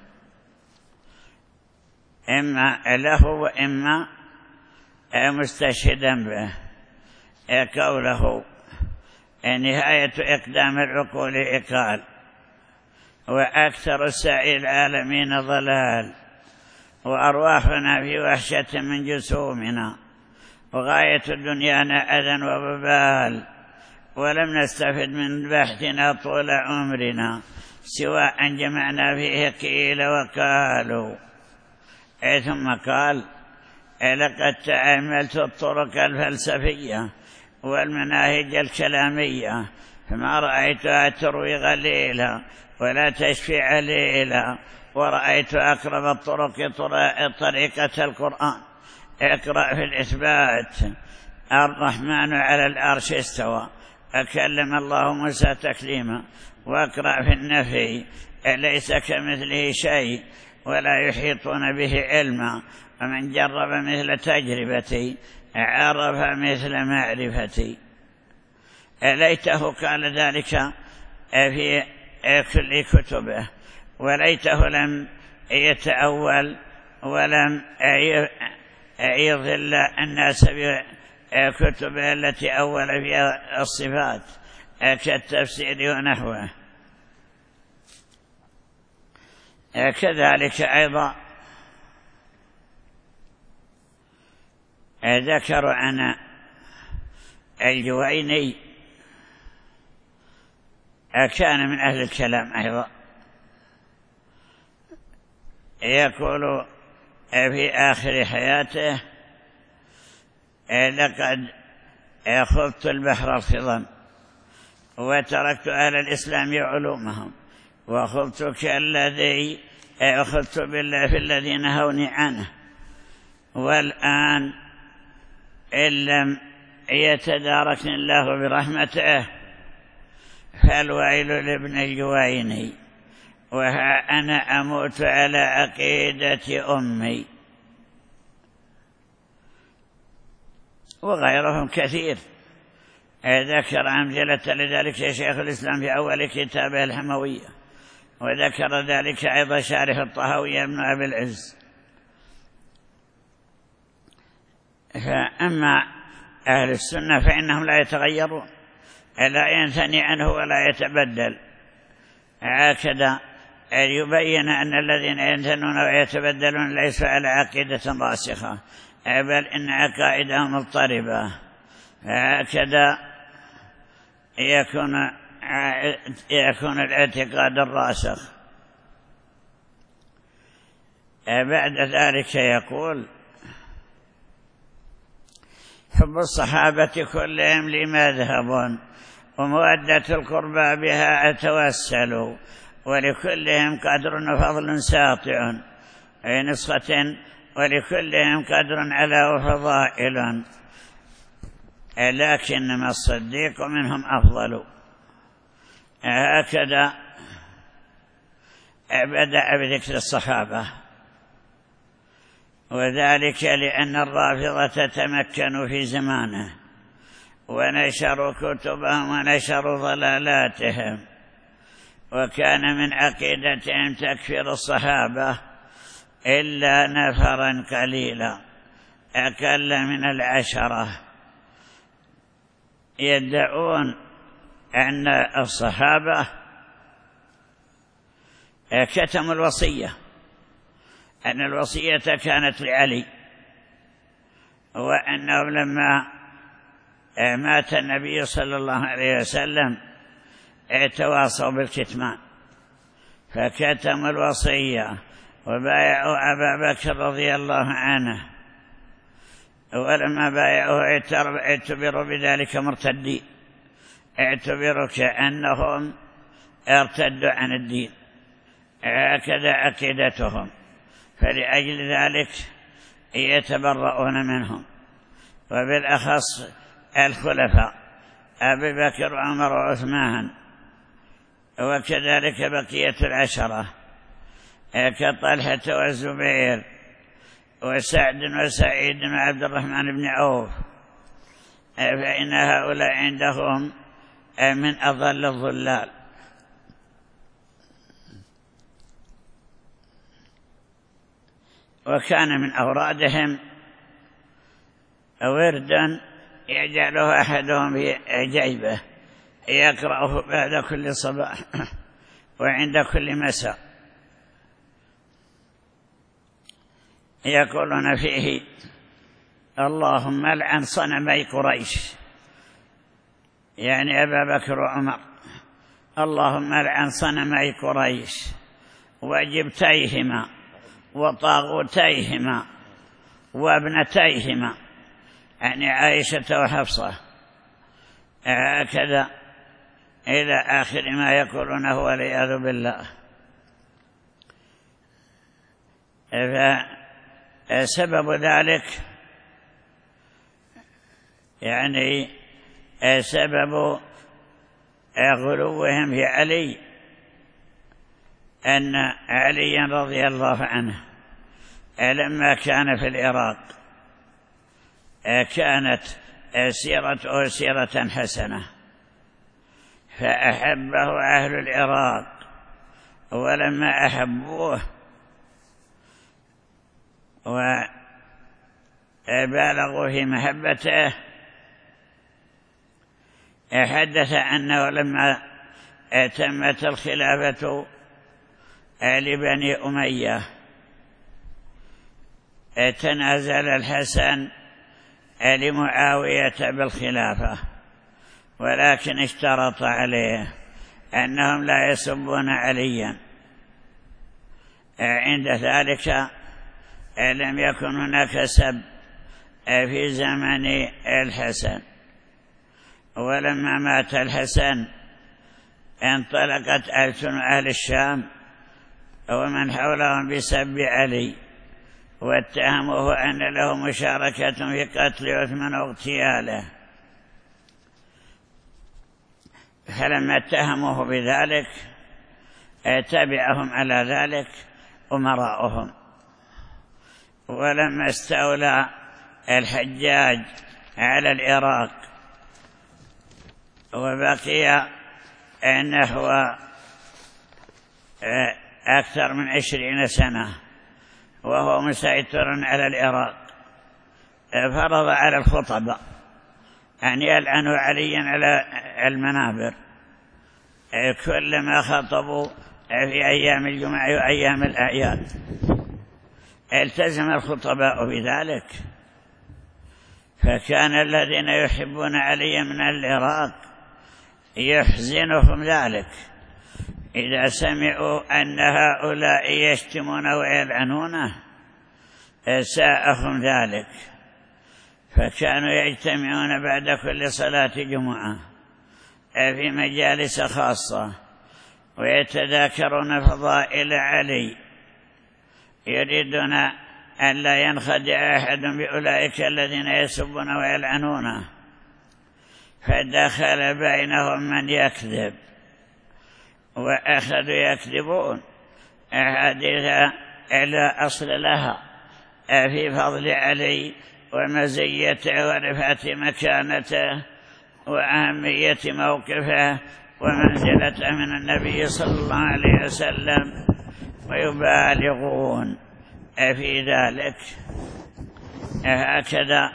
إما له وإما مستشهدا به قوله نهاية إقدام العقول إقال، وأكثر سعي العالمين ضلال، وأرواحنا في وحشة من جسومنا، وغاية دنيانا أذى وببال، ولم نستفد من بحثنا طول عمرنا سوى أن جمعنا فيه قيل وقالوا. ثم قال لقد تأملت الطرق الفلسفية والمناهج الكلامية فما رأيتها تروي غليلا ولا تشفي عليلا، ورأيت أقرب الطرق طريقة القرآن. اقرأ في الإثبات الرحمن على العرش استوى أكلم الله موسى تكليما، واقرأ في النفي ليس كمثله شيء ولا يحيطون به علما، ومن جرب مثل تجربتي عرف مثل معرفتي. ليته قال ذلك في كل كتبه، وليته لم يتأول ولم يضل الناس بكتبه التي أول فيها الصفات كالتفسير ونحوه. كذلك أيضا ذكر عن الجويني كان من أهل الكلام أيضا، يقول في آخر حياته لقد خضت البحر الخضم وتركت أهل الإسلام علومهم، وخضت كالذي أخذت بالله في الذي نهوني عنه، والآن إن لم يتداركني الله برحمته فالويل لابن الجويني، وها أنا أموت على عقيدة أمي. وغيرهم كثير ذكر أمثلة لذلك شيخ الإسلام في أول كتابه الحموية، وذكر ذلك أيضا شارح الطهوية ابن أبي العز. فأما أهل السنة فإنهم لا يتغيرون، لا ينثني عنه ولا يتبدل، هكذا يبين أن الذين ينثنون ويتبدلون ليسوا على عقيدة راسخة، بل إن عقائدهم مضطربة، هكذا يكون يكون الاعتقاد الراسخ. بعد ذلك يقول حب الصحابة كلهم لي مذهب، ومودة القربى بها أتوسل، ولكلهم قدر وفضل ساطع أي نسخة، ولكلهم قدر على وفضائل، لكنما الصديق منهم أفضل. هكذا بدأ بذكر الصحابة، وذلك لأن الرافضة تمكنوا في زمانه ونشروا كتبهم ونشروا ضلالاتهم، وكان من عقيدتهم تكفير الصحابة إلا نفرا قليلا أقل من العشرة يدعون أن الصحابة كتموا الوصية، أن الوصية كانت لعلي، وأنهم لما مات النبي صلى الله عليه وسلم تواصوا بالكتمان فكتموا الوصية وبايعوا أبا بكر رضي الله عنه، ولما بايعوه اعتبروا بذلك مرتدين، اعتبروا كأنهم ارتدوا عن الدين، هكذا عقيدتهم، فلأجل ذلك يتبرؤون منهم، وبالأخص الخلفاء أبي بكر وعمر وعثمان، وكذلك بقية العشرة كطلحة والزبير وسعد وسعيد وعبد الرحمن بن عوف، فإن هؤلاء عندهم من أضل الضلال. وكان من أورادهم وردا يجعله أحدهم في جيبه يقرأه بعد كل صباح وعند كل مساء، يقولون فيه: اللهم لعن صنمي قريش، يعني أبا بكر وعمر، اللهم لعن صنمي قريش وجبتيهما وطاغوتيهما وابنتيهما، يعني عائشة وحفصة، هكذا إلى آخر ما يقولونه والعياذ بالله. فسبب ذلك يعني سبب غلوهم في علي أن عليا رضي الله عنه لما كان في العراق كانت سيرته سيرة حسنة، فأحبه أهل العراق، ولما أحبوه وبالغوا في محبته حدث أنه لما تمت الخلافة لبني أمية تنازل الحسن لمعاوية بالخلافة، ولكن اشترط عليه أنهم لا يسبون عليا. عند ذلك لم يكن هناك سب في زمن الحسن، ولما مات الحسن انطلقت ألسن أهل الشام ومن حولهم بسب علي، واتهموه أن له مشاركة في قتل عثمان واغتياله، فلما اتهموه بذلك تبعهم على ذلك أمراؤهم. ولما استولى الحجاج على العراق وبقي نحو أكثر من عشرين سنة وهو مسيطر على العراق، فرض على الخطباء أن يلعنوا عليا على المنابر كلما خطبوا في أيام الجمعة وأيام الأعياد. التزم الخطباء بذلك، فكان الذين يحبون عليا من العراق يحزنهم ذلك إذا سمعوا أن هؤلاء يشتمون ويلعنونه، ساءهم ذلك، فكانوا يجتمعون بعد كل صلاة جمعة في مجالس خاصة ويتذاكرون فضائل علي، يريدون أن لا ينخدع أحد بأولئك الذين يسبون ويلعنونه، فدخل بينهم من يكذب وأخذوا يكذبون أحاديث لا أصل لها في فضل علي ومزيته ورفعة مكانته وأهمية موقفه ومنزلته من النبي صلى الله عليه وسلم، ويبالغون في ذلك. هكذا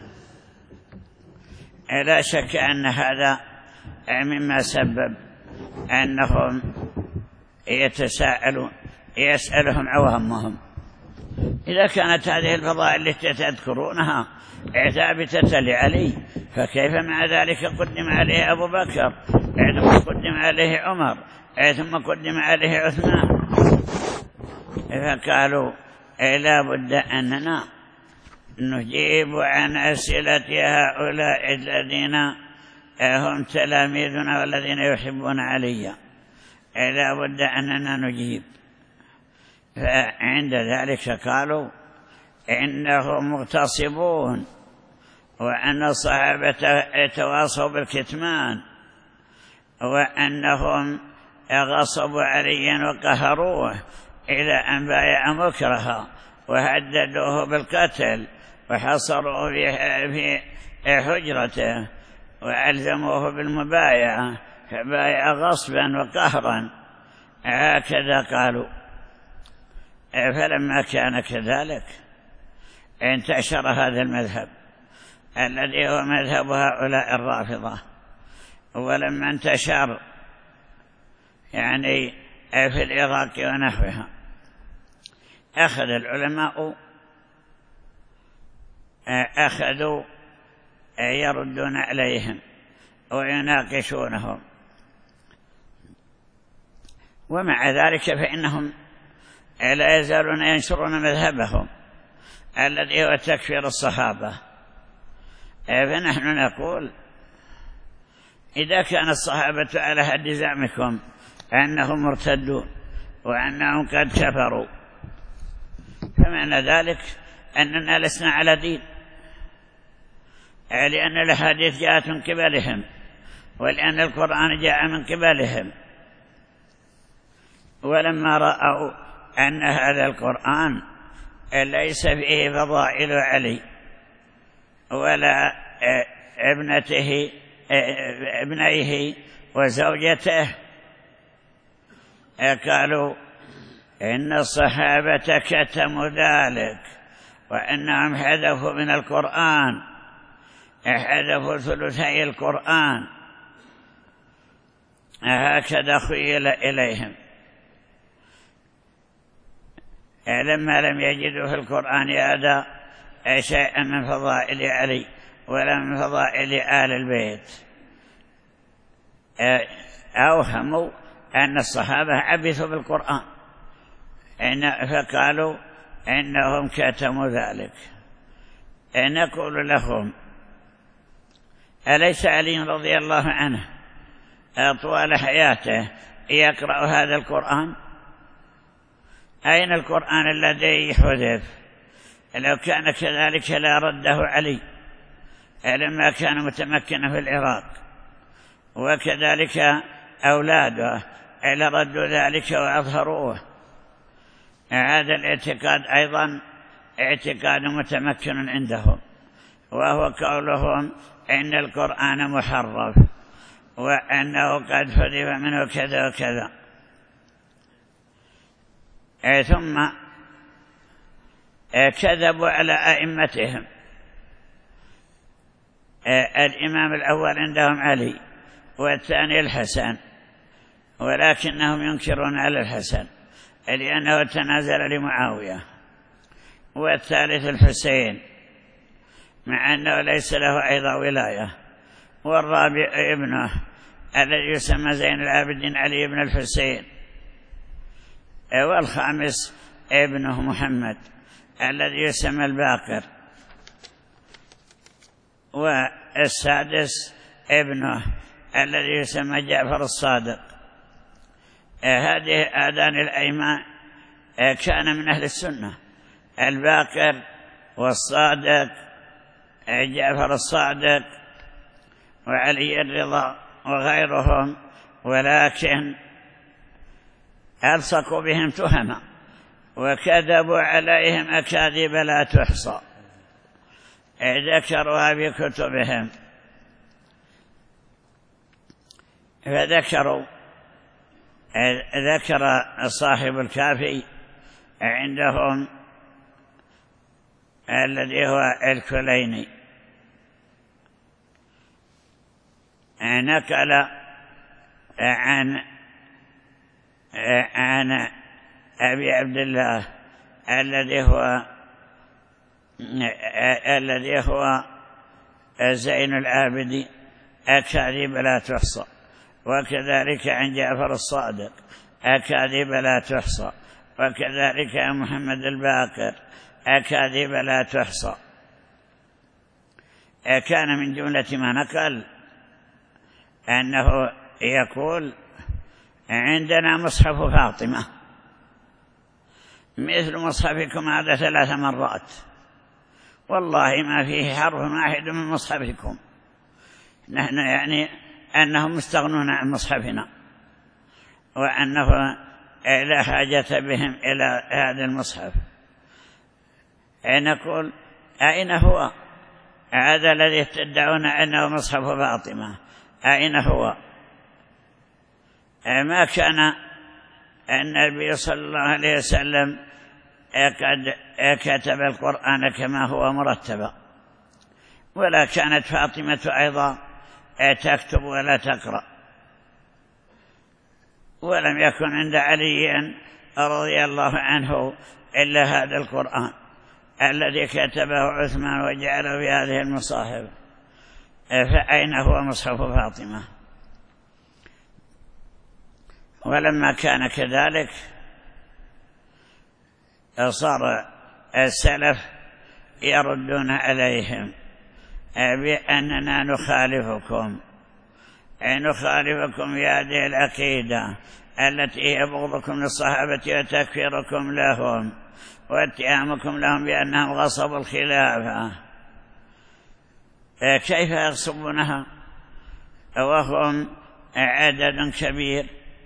لا شك أن هذا مما سبب أنهم يتساءلون يسألهم عوامهم. إذا كانت هذه الفضائل التي تذكرونها ثابتة لعلي، فكيف مع ذلك قدم عليه أبو بكر، ثم قدم عليه عمر، ثم قدم عليه عثمان؟ فقالوا لا بد أننا نجيب عن أسئلة هؤلاء الذين هم تلاميذنا والذين يحبون عليا، لا بد أننا نجيب. فعند ذلك قالوا إنهم مغتصبون، وأن الصحابة يتواصوا بالكتمان، وأنهم غصبوا عليا وقهروه إلى أن بايع مكرها وهددوه بالقتل وحصروه في حجرته وألزموه بالمبايعة فبايع غصبا وقهرا. هكذا قالوا. فلما كان كذلك انتشر هذا المذهب الذي هو مذهب هؤلاء الرافضة. ولما انتشر يعني في العراق ونحوها أخذ العلماء أخذوا يردون عليهم ويناقشونهم، ومع ذلك فإنهم لا يزالون ينشرون مذهبهم الذي هو تكفير الصحابة. فنحن نقول إذا كان الصحابة على حد زعمكم أنهم مرتدون وأنهم قد كفروا، فمعنى ذلك أننا لسنا على دين، لأن الحديث جاءت من قبلهم ولأن القرآن جاء من قبلهم. ولما رأوا أن هذا القرآن ليس فيه فضائل علي ولا ابنته ابنيه وزوجته، قالوا إن الصحابة كتموا ذلك وأنهم حذفوا من القرآن، حذفوا ثلثي القرآن، هكذا خيل إليهم لما لم يجدوا في القرآن هذا شيئا من فضائل علي ولا من فضائل آل البيت. أوهموا أن الصحابة عبثوا بالقرآن فقالوا إنهم كتموا ذلك. نقول لهم أليس علي رضي الله عنه طوال حياته يقرأ هذا القرآن؟ أين القرآن الذي حذف؟ لو كان كذلك لا رده علي لما كان متمكنا في العراق، وكذلك أولاده لردوا ذلك وأظهروه. هذا الاعتقاد أيضا اعتقاد متمكن عندهم، وهو قولهم إن القرآن محرف وأنه قد حذف منه كذا وكذا. ثم كذبوا على أئمتهم. الإمام الأول عندهم علي والثاني الحسن، ولكنهم ينكرون على الحسن لأنه تنازل لمعاوية، والثالث الحسين مع أنه ليس له أيضا ولاية، والرابع ابنه الذي يسمى زين العابدين علي بن الحسين، والخامس ابنه محمد الذي يسمى الباقر، والسادس ابنه الذي يسمى جعفر الصادق. هذه آذان الأئمة كان من أهل السنة، الباقر والصادق جعفر الصادق وعلي الرضا وغيرهم، ولكن ألصقوا بهم تهما وكذبوا عليهم أكاذيب لا تحصى، ذكروها في كتبهم. فذكروا ذكر صاحب الكافي عندهم الذي هو الكليني، نقل عن عن أبي عبد الله الذي هو الذي هو زين العابدين أكاذيب لا تحصى، وكذلك عن جعفر الصادق أكاذيب لا تحصى، وكذلك يا محمد الباقر أكاذيب لا تحصى. كان من جملة ما نقل أنه يقول عندنا مصحف فاطمة مثل مصحفكم هذا ثلاث مرات، والله ما فيه حرف واحد من مصحفكم، نحن يعني أنهم مستغنون عن مصحفنا، وأنه لا حاجة بهم إلى هذا المصحف. نقول أين هو هذا الذي تدعون أنه مصحف فاطمة؟ أين هو؟ ما كان النبي صلى الله عليه وسلم قد كتب القرآن كما هو مرتبا، ولا كانت فاطمة أيضا تكتب ولا تقرأ، ولم يكن عند علي رضي الله عنه إلا هذا القرآن الذي كتبه عثمان وجعله في هذه المصاحف، فأين هو مصحف فاطمة؟ ولما كان كذلك صار السلف يردون عليهم بأننا نخالفكم نخالفكم في هذه العقيدة التي هي بغضكم للصحابة وتكفيركم لهم واتهامكم لهم بأنهم غصبوا الخلافة. كيف يغصبونها وهم عدد كبير؟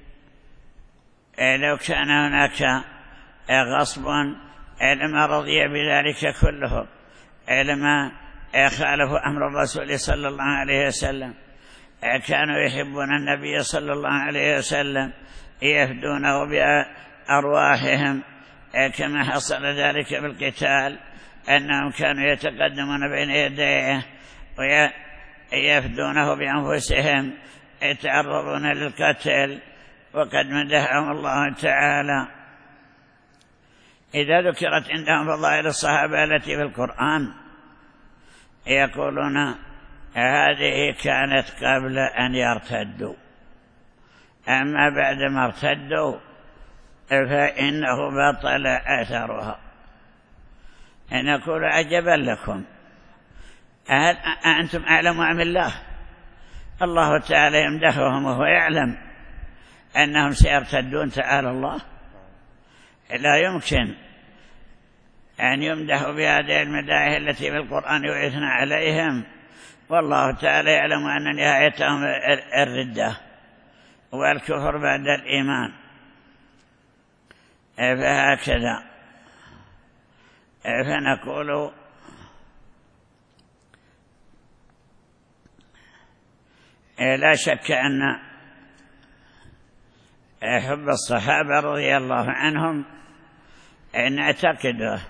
لو كان هناك غصب لما رضي بذلك كله، لما خالفوا أمر الرسول صلى الله عليه وسلم. كانوا يحبون النبي صلى الله عليه وسلم، يفدونه بأرواحهم، كما حصل ذلك بالقتال أنهم كانوا يتقدمون بين يديه ويفدونه بأنفسهم، يتعرضون للقتل، وقد مدحهم الله تعالى. إذا ذكرت عندهم فضائل الصحابة التي في القرآن يقولون هذه كانت قبل أن يرتدوا، أما بعد ما ارتدوا فإنه بطل أثرها. نقول عجبا لكم، أنتم أعلم أم الله؟ الله تعالى يمدحهم وهو يعلم أنهم سيرتدون. تعالى الله، لا يمكن أن يمدحوا بهذه المدائح التي في القرآن ويثنى عليهم، والله تعالى يعلم أن نهايتهم الردة والكفر بعد الإيمان. فهكذا فنقول لا شك أن حب الصحابة رضي الله عنهم نعتقده،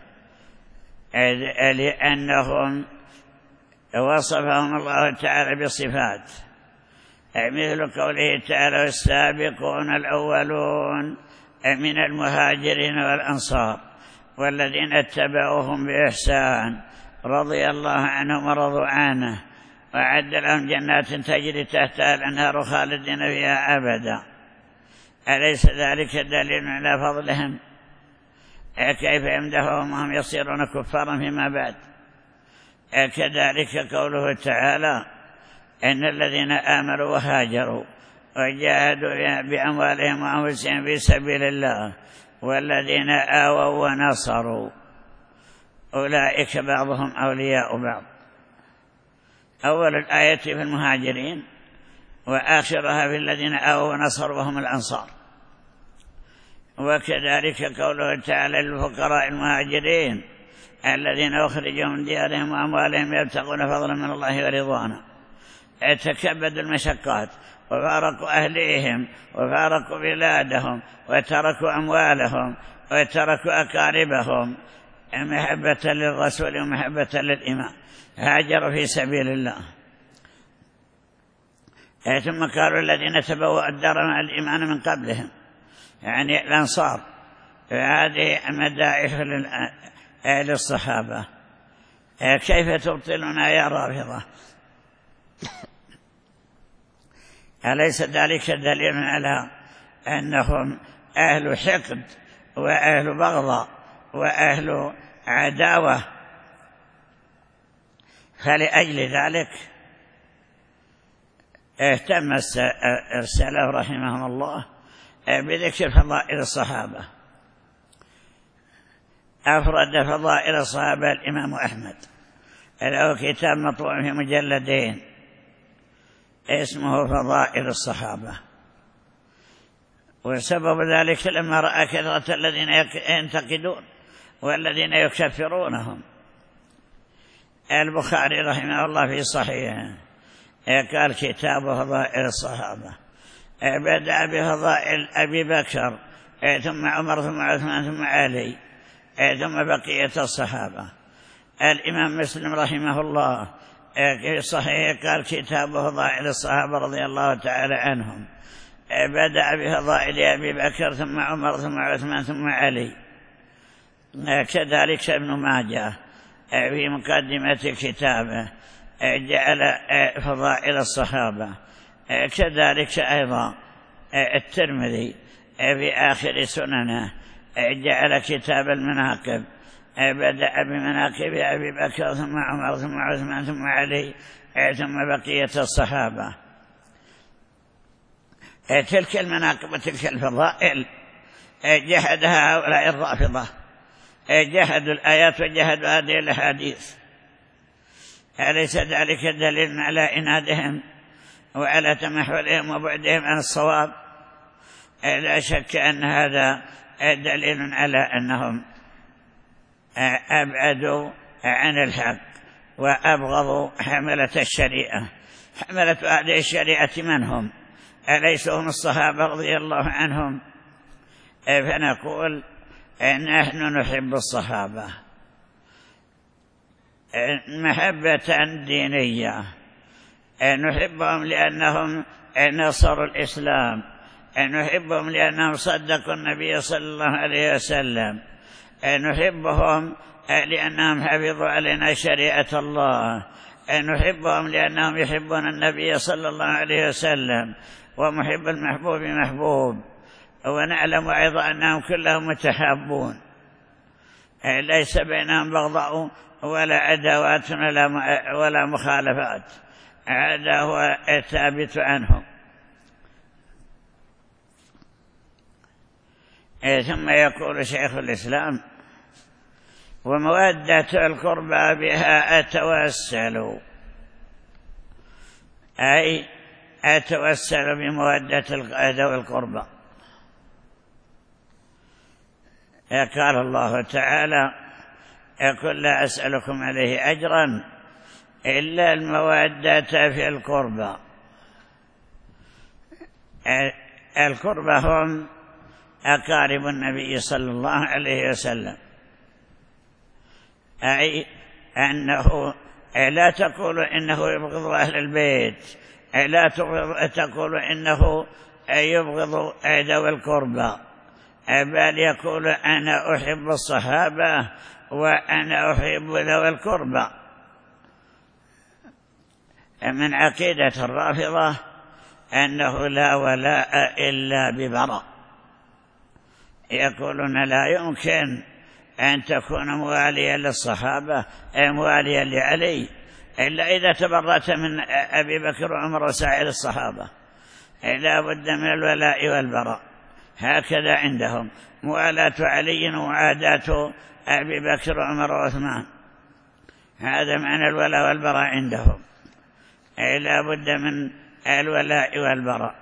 لأنهم وصفهم الله تعالى بصفات مثل قوله تعالى والسابقون الأولون من المهاجرين والأنصار والذين اتبعوهم بإحسان رضي الله عنهم ورضوا عنه وأعد لهم جنات تجري تحتها الأنهار خالدين فيها أبدا. أليس ذلك دليل على فضلهم؟ كيف يمدحهم وهم يصيرون كفارا فيما بعد؟ كذلك قوله تعالى إن الذين آمنوا وهاجروا وجاهدوا بأموالهم وأنفسهم في سبيل الله والذين آووا ونصروا أولئك بعضهم أولياء بعض. أول الآية في المهاجرين وآخرها في الذين آووا ونصروا وهم الأنصار. وكذلك قوله تعالى للفقراء المهاجرين الذين أخرجوا من ديارهم وأموالهم يبتغون فضلا من الله ورضوانا، تكبدوا المشقات وفارقوا أهليهم وفارقوا بلادهم وتركوا أموالهم وتركوا أقاربهم محبة للرسول ومحبة للإمام، هاجروا في سبيل الله. ثم قالوا الذين تبوأوا الدار مع الإيمان من قبلهم، يعني الأنصار. هذه مدائح للصحابة. كيف تبطلنا يا رافضة؟ أليس ذلك دليل على أنهم أهل حقد وأهل بغضاء وأهل عداوة. فلأجل ذلك اهتم السلف رحمهم الله بذكر فضائل الصحابة. أفرد فضائل الصحابة الإمام أحمد له كتاب مطبوع في مجلدين اسمه فضائل الصحابة، وسبب ذلك لما رأى كثرة الذين ينتقدون والذين يكفرونهم. البخاري رحمه الله في صحيحه قال كتاب فضائل الصحابة، بدأ بفضائل أبي بكر ثم عمر ثم عثمان ثم علي ثم بقية الصحابة. الإمام مسلم رحمه الله في صحيح قال كتاب فضائل الصحابة رضي الله تعالى عنهم، بدأ بفضائل أبي بكر ثم عمر ثم عثمان ثم علي. كذلك ابن ماجه في مقدمة كتابه جعل فضائل الصحابة. كذلك أيضا الترمذي في آخر سننه جعل كتاب المناقب، بدأ بمناقب أبي بكر ثم عمر ثم عثمان ثم علي ثم بقية الصحابة. تلك المناقب وتلك الفضائل جحدها هؤلاء الرافضة، جحدوا الآيات وجحدوا هذه الأحاديث. أليس ذلك دليل على إنادهم وعلى تمحلهم وبعدهم عن الصواب؟ لا شك أن هذا دليل على أنهم أبعدوا عن الحق وأبغضوا حملة الشريعة. حملة هذه الشريعة من هم؟ أليسوا هم الصحابة رضي الله عنهم؟ فنقول نحن نحب الصحابة محبة دينية، نحبهم لأنهم نصروا الإسلام، نحبهم لأنهم صدقوا النبي صلى الله عليه وسلم، نحبهم لأنهم حفظوا علينا شريعة الله، نحبهم لأنهم يحبون النبي صلى الله عليه وسلم، ومحب المحبوب محبوب. ونعلم أيضا أنهم كلهم متحابون، ليس بينهم بغضاء ولا عداوات ولا مخالفات، هذا هو الثابت عنهم. ثم يقول شيخ الإسلام: ومودة القربى بها أتوسل، أي أتوسل بمودة ذوي القربى. قال الله تعالى: قل لا أسألكم عليه أجرا إلا المودة في القربى. القربى هم أقارب النبي صلى الله عليه وسلم، أي أنه لا تقول إنه يبغض أهل البيت، لا تقول إنه يبغض ذوي القربى، بل يقول أنا أحب الصحابة وأنا أحب ذوي القربى. من عقيدة الرافضة أنه لا ولاء إلا ببراء، يقولون لا يمكن أن تكون مواليا للصحابة مواليا لعلي إلا إذا تبرأت من أبي بكر وعمر وسائر الصحابة، لا بد من الولاء والبراء. هكذا عندهم موالاة علي ومعاداة أبي بكر وعمر وعثمان، هذا معنى الولاء والبراء عندهم، لا بد من الولاء والبراء.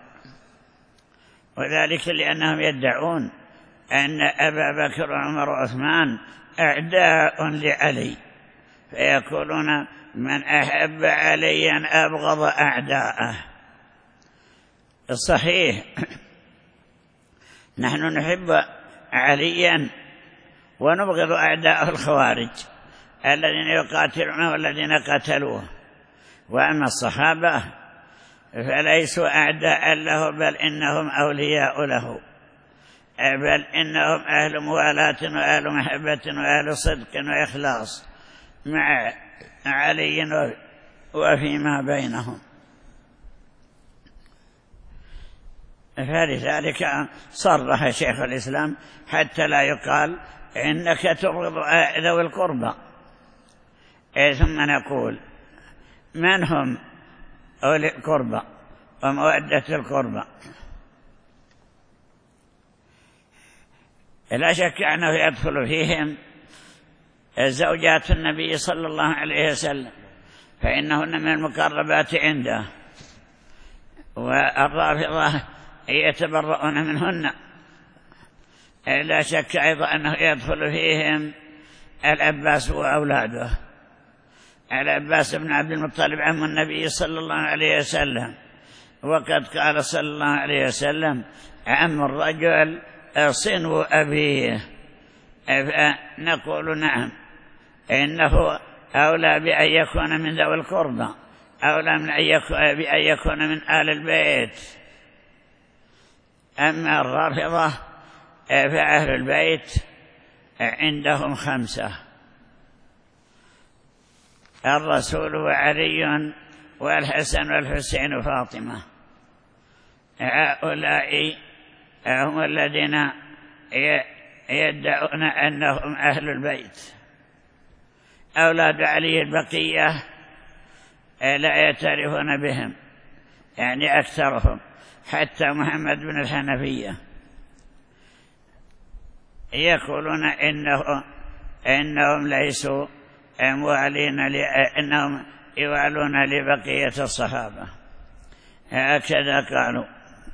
وذلك لأنهم يدعون أن أبا بكر وعمر وعثمان أعداء لعلي، فيقولون من أحب عليا أبغض أعداءه. الصحيح نحن نحب عليا ونبغض أعداءه الخوارج الذين يقاتلونه والذين قتلوه. وأما الصحابة فليسوا أعداء له، بل إنهم أولياء له، بل إنهم أهل موالاة وأهل محبة وأهل صدق وإخلاص مع علي وفيما بينهم. فلذلك صرح شيخ الإسلام حتى لا يقال إنك تبغض ذوي القربى. ثم نقول من هم أولي القربى ومودة القربى؟ لا شك أنه يدخل فيهم زوجات النبي صلى الله عليه وسلم، فإنهن من المقربات عنده، والرافضة يتبرؤون منهن. لا شك أيضا أنه يدخل فيهم العباس وأولاده، العباس بن عبد المطلب عم النبي صلى الله عليه وسلم، وقد قال صلى الله عليه وسلم عم الرجل صنو أبيه، فنقول نعم إنه أولى بأن يكون من ذوي القربى، أولى من بأن يكون من آل البيت. أما الرافضة فأهل البيت عندهم خمسة: الرسول وعلي والحسن والحسين وفاطمة. هؤلاء هم الذين يدعون أنهم أهل البيت. أولاد علي البقية لا يعترفون بهم، يعني أكثرهم، حتى محمد بن الحنفية يقولون إنه إنهم ليسوا موالين، إنهم يوالون لبقية الصحابة، هكذا قالوا.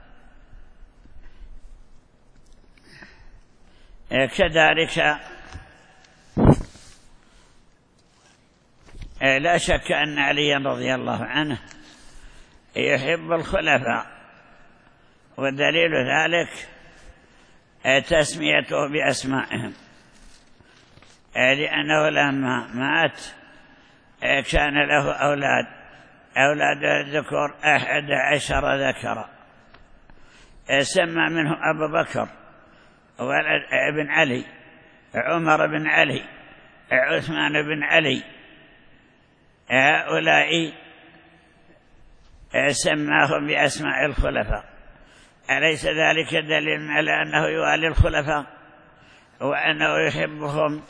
كذلك لا شك أن علي رضي الله عنه يحب الخلفاء، والدليل ذلك تسميته بأسمائهم، لأنه لما مات كان له أولاد، أولاد الذكور أحد عشر ذكرا، سمى منه أبو بكر بن علي، عمر بن علي، عثمان بن علي. هؤلاء سماهم بأسماء الخلفاء. أليس ذلك دليل على أنه يوالي الخلفاء وأنه يحبهم؟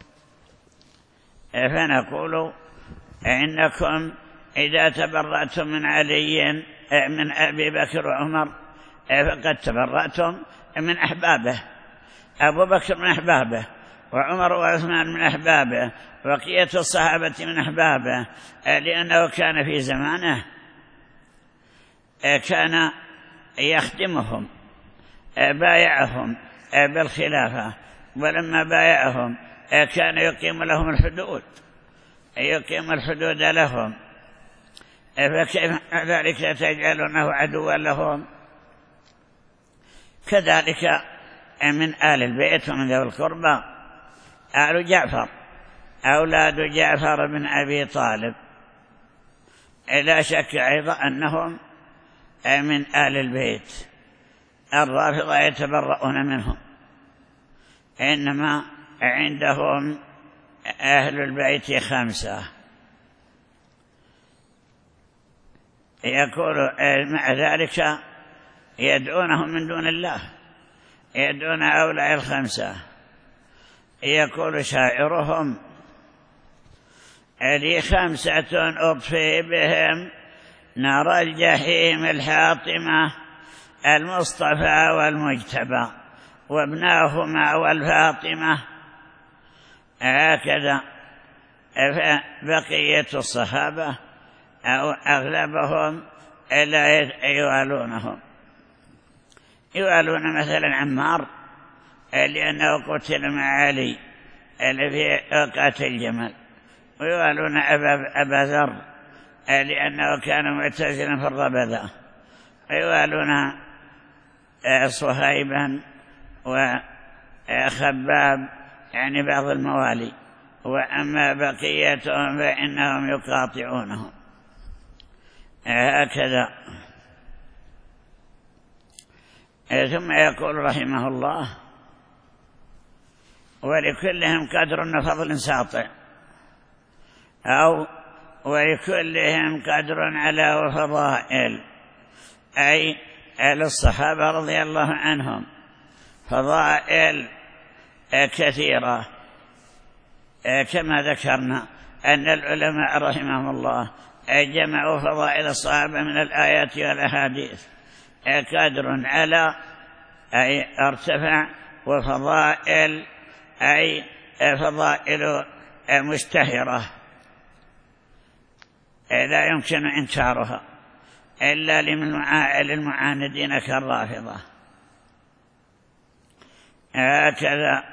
فنقول إنكم إذا تبرأتم من علي من أبي بكر وعمر فقد تبرأتم من أحبابه. أبو بكر من أحبابه، وعمر وعثمان من أحبابه، بقية الصحابة من أحبابه، لأنه كان في زمانه كان يخدمهم، بايعهم بالخلافة، ولما بايعهم كان يقيم لهم الحدود، يقيم الحدود لهم، فكيف ذلك تجعلونه عدوا لهم؟ كذلك من آل البيت ومن ذوي القربى آل جعفر، أولاد جعفر بن أبي طالب، لا شك أيضا أنهم من آل البيت. الرافضة يتبرؤون منهم، إنما عندهم أهل البيت خمسة. يقول مع ذلك يدعونهم من دون الله، يدعون هؤلاء الخمسة. يقول شاعرهم: لي خمسة أطفي بهم نار الجحيم الحاطمة، المصطفى والمجتبى وابناهما والفاطمة. هكذا بقية الصحابة أو أغلبهم لا يوالونهم، يوالون مثلا عمار لأنه قتل مع علي في وقعة الجمل، ويوالون أبا ذر لأنه كان معتزلا في الربذة، ويوالون صهيبا وخباب، يعني بعض الموالي. وأما بقيتهم فإنهم يقاطعونهم. هكذا. ثم يقول رحمه الله: ولكلهم قدر وفضل ساطع، أو ولكلهم قدر على وفضائل، أي للصحابة رضي الله عنهم فضائل كثيرة، كما ذكرنا أن العلماء رحمهم الله جمعوا فضائل الصحابة من الآيات والأحاديث قدر على أي ارتفع، وفضائل أي فضائل مشتهرة لا يمكن إنكارها إلا للمعاندين كالرافضة. هكذا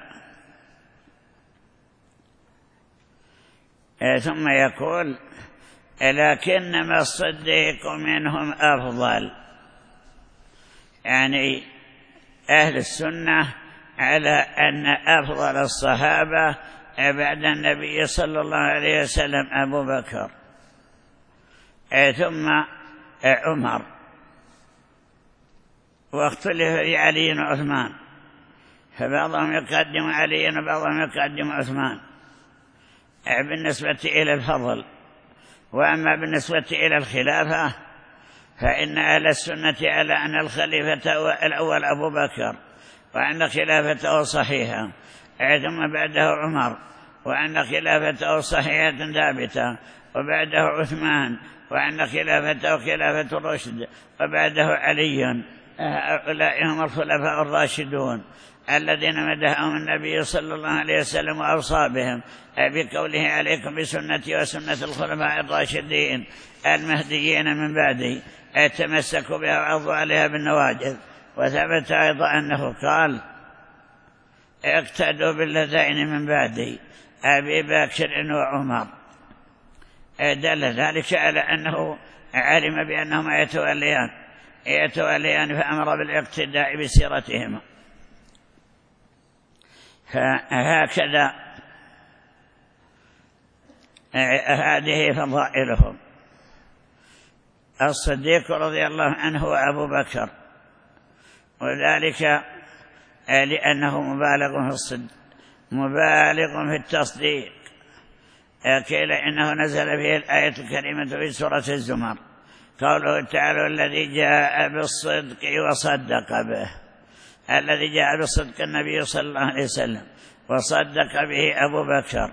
ثم يقول لكنما الصديق منهم أفضل، يعني أهل السنة على أن أفضل الصحابة بعد النبي صلى الله عليه وسلم أبو بكر ثم عمر، واختلف في علي وعثمان، فبعضهم يقدم علي وبعضهم يقدم عثمان بالنسبة إلى الفضل. وأما بالنسبة إلى الخلافة فإن أهل السنة على أن الخليفة الأول أبو بكر، وأن خلافته صحيحة، ثم بعده عمر، وأن خلافته صحيحة ثابتة، وبعده عثمان، وأن خلافته خلافة الرشد، وبعده علي. هؤلاء هم الخلفاء الراشدون الذين مدحهم النبي صلى الله عليه وسلم وأوصى بهم بقوله عليكم بسنتي وسنة الخلفاء الراشدين المهديين من بعدي تمسكوا بها وعضوا عليها بالنواجذ. وثبت أيضا أنه قال اقتدوا باللذين من بعدي أبي بكر وعمر. دل ذلك على أنه علم بأنهما يتوليان يتوليان فأمر بالاقتداء بسيرتهما. فهكذا هذه فضائلهم. الصديق رضي الله عنه وأبو بكر، وذلك لأنه مبالغ في الصدق مبالغ في التصديق. قيل إنه نزل به الآية الكريمة في سورة الزمر قوله تعالى الذي جاء بالصدق وصدق به. الذي جاء بالصدق النبي صلى الله عليه وسلم، وصدق به أبو بكر.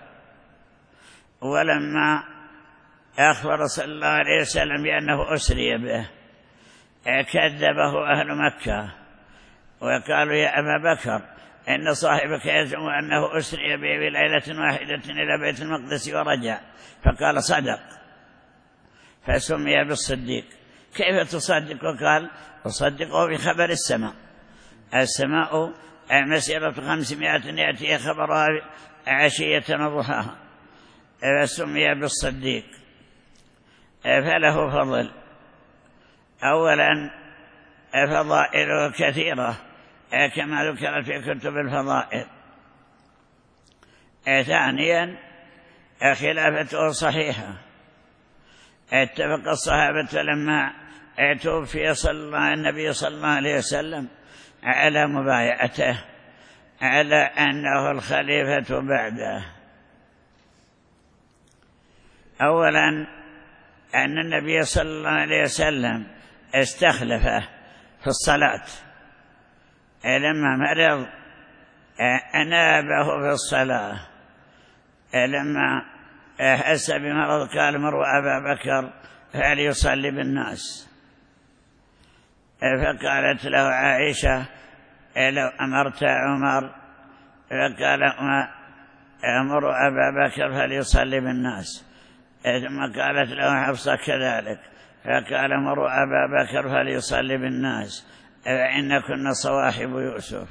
ولما أخبر صلى الله عليه وسلم بأنه أسري به كذبه أهل مكة وقالوا يا أبا بكر إن صاحبك يزعم أنه أسري به بليلة واحدة إلى بيت المقدس ورجع، فقال صدق، فسمي بالصديق. كيف تصدق؟ وقال أصدقه بخبر السماء. السماء مسيرة خمسمائة يأتي خبرها عشية وضحاها، فسمي بالصديق. فله فضل. أولا فضائله كثيرة كما ذكر في كتب الفضائل. ثانيا خلافته صحيحة. اتفق الصحابة لما توفي صلى الله النبي صلى الله عليه وسلم على مبايعته على أنه الخليفة بعده. أولا أن النبي صلى الله عليه وسلم استخلفه في الصلاة لما مرض، أنابه في الصلاة. لما أحس بمرض قال مروا أبا بكر فليصلي بالناس، فقالت له عائشة لو أمرت عمر، فقال أمر أبا بكر فليصلي بالناس. ثم قالت له حفصة كذلك، فقال أمر أبا بكر فليصلي بالناس فإن كنا صواحب يوسف.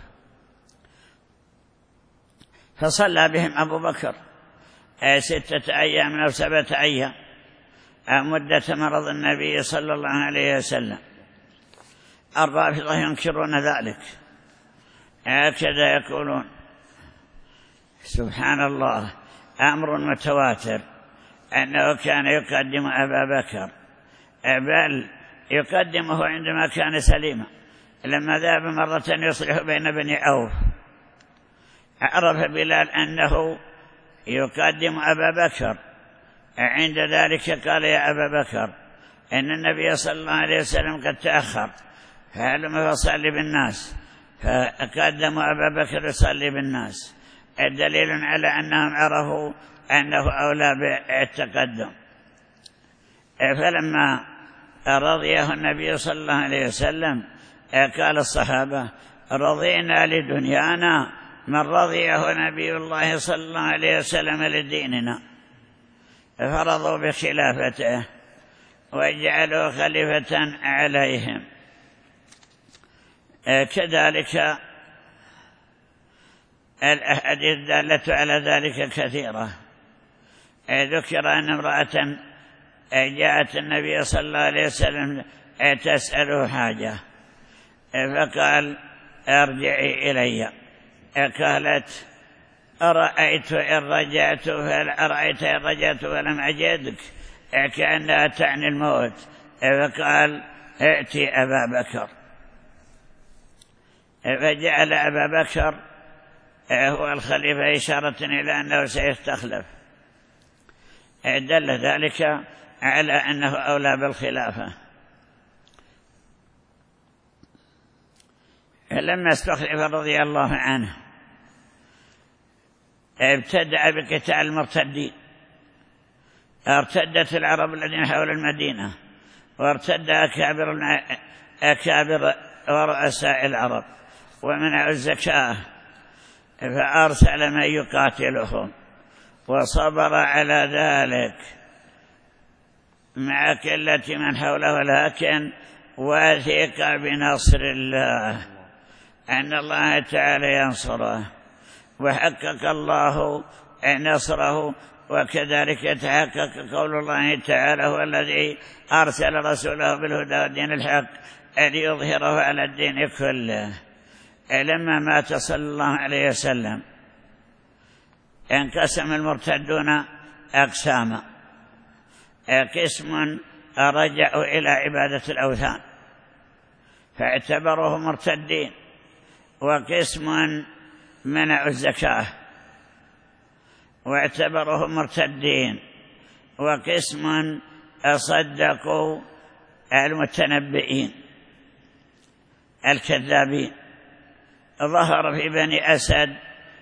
فصلى بهم أبو بكر ستة أيام أو سبعة أيام مدة مرض النبي صلى الله عليه وسلم. الرافضة ينكرون ذلك، هكذا يقولون سبحان الله أمر متواتر أنه كان يقدم أبا بكر، بل يقدمه عندما كان سليما. لما ذهب مرة يصلح بين بني عوف عرف بلال أنه يقدم أبا بكر، عند ذلك قال يا أبا بكر إن النبي صلى الله عليه وسلم قد تأخر، فهلم فصلي بالناس، فقدموا أبا بكر يصلي بالناس، الدليل على أنهم عرفوا أنه أولى بالتقدم. فلما رضيه النبي صلى الله عليه وسلم قال الصحابة: رضينا لدنيانا من رضيه نبي الله صلى الله عليه وسلم لديننا، فرضوا بخلافته وجعلوا خليفة عليهم. كذلك الأحاديث الدالة على ذلك كثيرة. ذكر أن امرأة جاءت النبي صلى الله عليه وسلم تسأله حاجة، فقال: ارجعي إلي. قالت: أرأيت إن رجعت أرأيت إن رجعت فلم أجدك، كأنها تعني الموت. فقال: ائتي أبا بكر. فجعل أبا بكر هو الخليفة إشارة إلى أنه سيستخلف. دل ذلك على أنه أولى بالخلافة. لما استخلف رضي الله عنه ابتدأ بقتال المرتدين. ارتدت العرب الذين حول المدينة، وارتد أكابر أكابر ورؤساء العرب ومنعوا الزكاة، فأرسل من يقاتلهم وصبر على ذلك مع قلة من حوله، لكن واثق بنصر الله أن الله تعالى ينصره، وحقق الله نصره. وكذلك يتحقق قول الله تعالى: هو الذي أرسل رسوله بالهدى والدين الحق ليظهره على الدين كله. لما مات صلى الله عليه وسلم انقسم المرتدون أقساما: قسم رجعوا إلى عبادة الأوثان فاعتبروهم مرتدين، وقسم منعوا الزكاة واعتبروهم مرتدين، وقسم صدقوا المتنبئين الكذابين. ظهر في بني أسد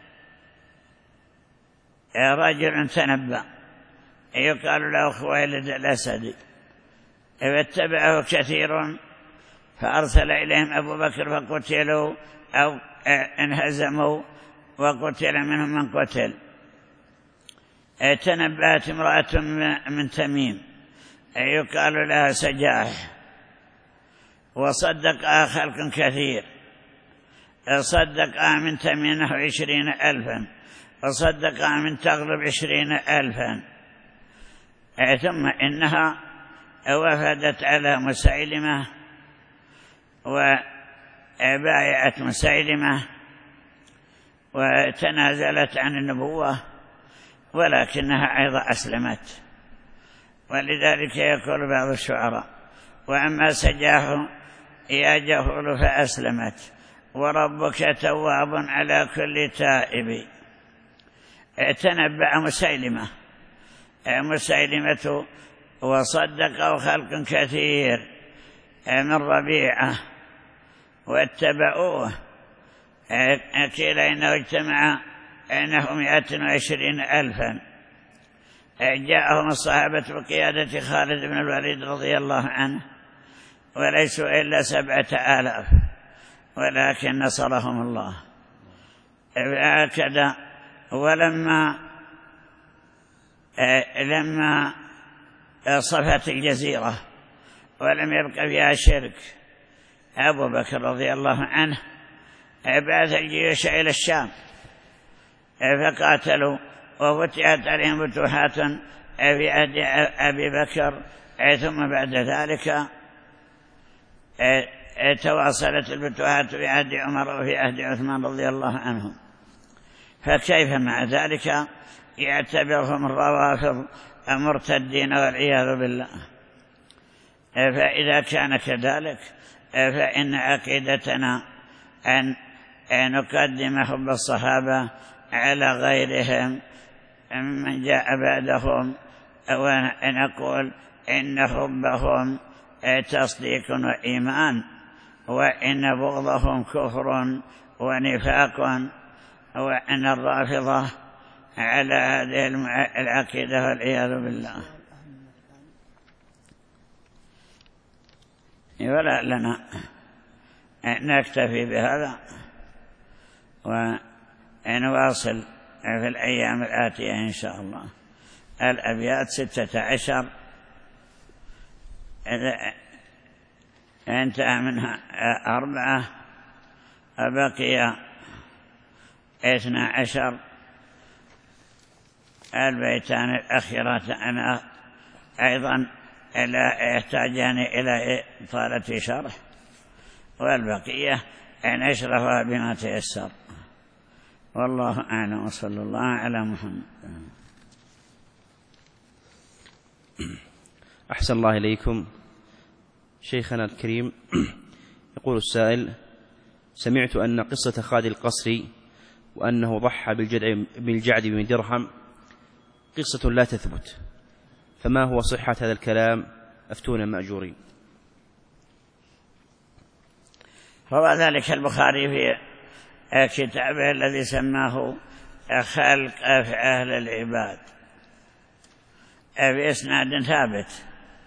رجل تنبأ يقال له خويلد الأسدي، فاتبعه كثير، فأرسل إليهم أبو بكر فقتلوا أو انهزموا، وقتل منهم من قتل. تنبأت امرأة من تميم يقال لها سجاح، وصدق خلق كثير. صدق من تميم نحو عشرين ألفا، وصدق من تغلب عشرين ألفا. ثم إنها وفدت على مسيلمة وبايعت مسيلمة وتنازلت عن النبوة، ولكنها أيضا أسلمت. ولذلك يقول بعض الشعراء: وأما سجاه يا جهول فأسلمت، وربك تواب على كل تائب. تنبأ مسيلمة مسيلمة وصدقوا خلق كثير من ربيعة واتبعوه. قيل إنه اجتمع إنه مئة وعشرين ألفا. جاءهم الصحابة بقيادة خالد بن الوليد رضي الله عنه، وليسوا إلا سبعة آلاف، ولكن نصرهم الله. هكذا. ولما لما صفت الجزيرة ولم يبق فيها شرك، أبو بكر رضي الله عنه بعث الجيوش إلى الشام فقاتلوا، وفتحت عليهم فتوحات في عهد أبي بكر، ثم بعد ذلك تواصلت الفتوحات في عهد عمر وفي عهد عثمان رضي الله عنهم. فكيف مع ذلك يعتبرهم الروافض مرتدين والعياذ بالله؟ فإذا كان كذلك فإن عقيدتنا أن نقدم حب الصحابة على غيرهم من جاء بعدهم، ونقول إن حبهم تصديق وإيمان، وإن بغضهم كفر ونفاق، وأن الرافضة على هذه العقيدة والعياذ بالله. ولا لنا نكتفي بهذا ونواصل في الأيام الآتية إن شاء الله. الأبيات ستة عشر انتهى منها أربعة، بقي اثنا عشر. البيتان الأخيرتان أيضا لا يحتاجان إلى إطالة شرح، والبقية نشرحها بما تيسر. والله أعلم، وصلى الله على محمد. أحسن الله إليكم. شيخنا الكريم، يقول السائل: سمعت أن قصة خالد القصري وأنه ضحى بالجعد بن درهم قصة لا تثبت، فما هو صحة هذا الكلام؟ أفتونا مأجورين. روى ذلك البخاري في كتابه الذي سماه خلق أفعال العباد بإسناد ثابت،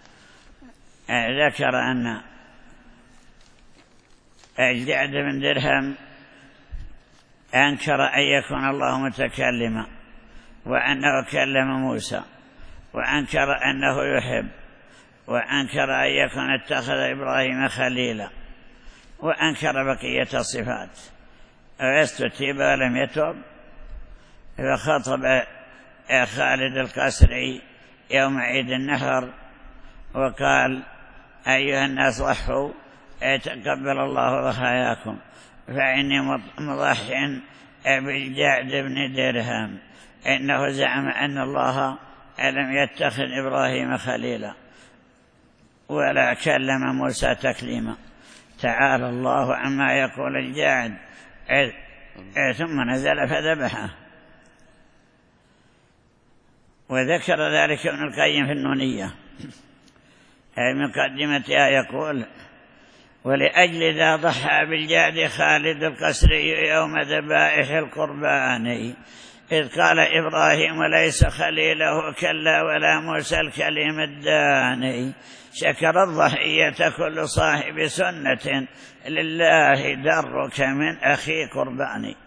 ذكر أن الجعد بن درهم أنكر أن يكون الله متكلما، وأنه كلم موسى، وأنكر أنه يحب، وأنكر أن يكون اتخذ إبراهيم خليلا، وأنكر بقية الصفات. واستتيب ولم يتوب، فخطب خالد القسري يوم عيد النحر وقال: أيها الناس ضحوا تقبل الله ضحاياكم، فإني مضح بالجعد بن درهم، إنه زعم أن الله لم يتخذ إبراهيم خليلا ولا كلم موسى تكليما، تعالى الله عما يقول الجاعد. ثم نزل فذبحه. وذكر ذلك ابن القيم في النونية مقدمتها، يقول: ولأجل ذا ضحى بالجعد خالد القسري يوم ذبائح القربان، إذ قال إبراهيم ليس خليله كلا ولا موسى الكليم الداني، شكر الضحية كل صاحب سنة، لله درك من أخي قرباني.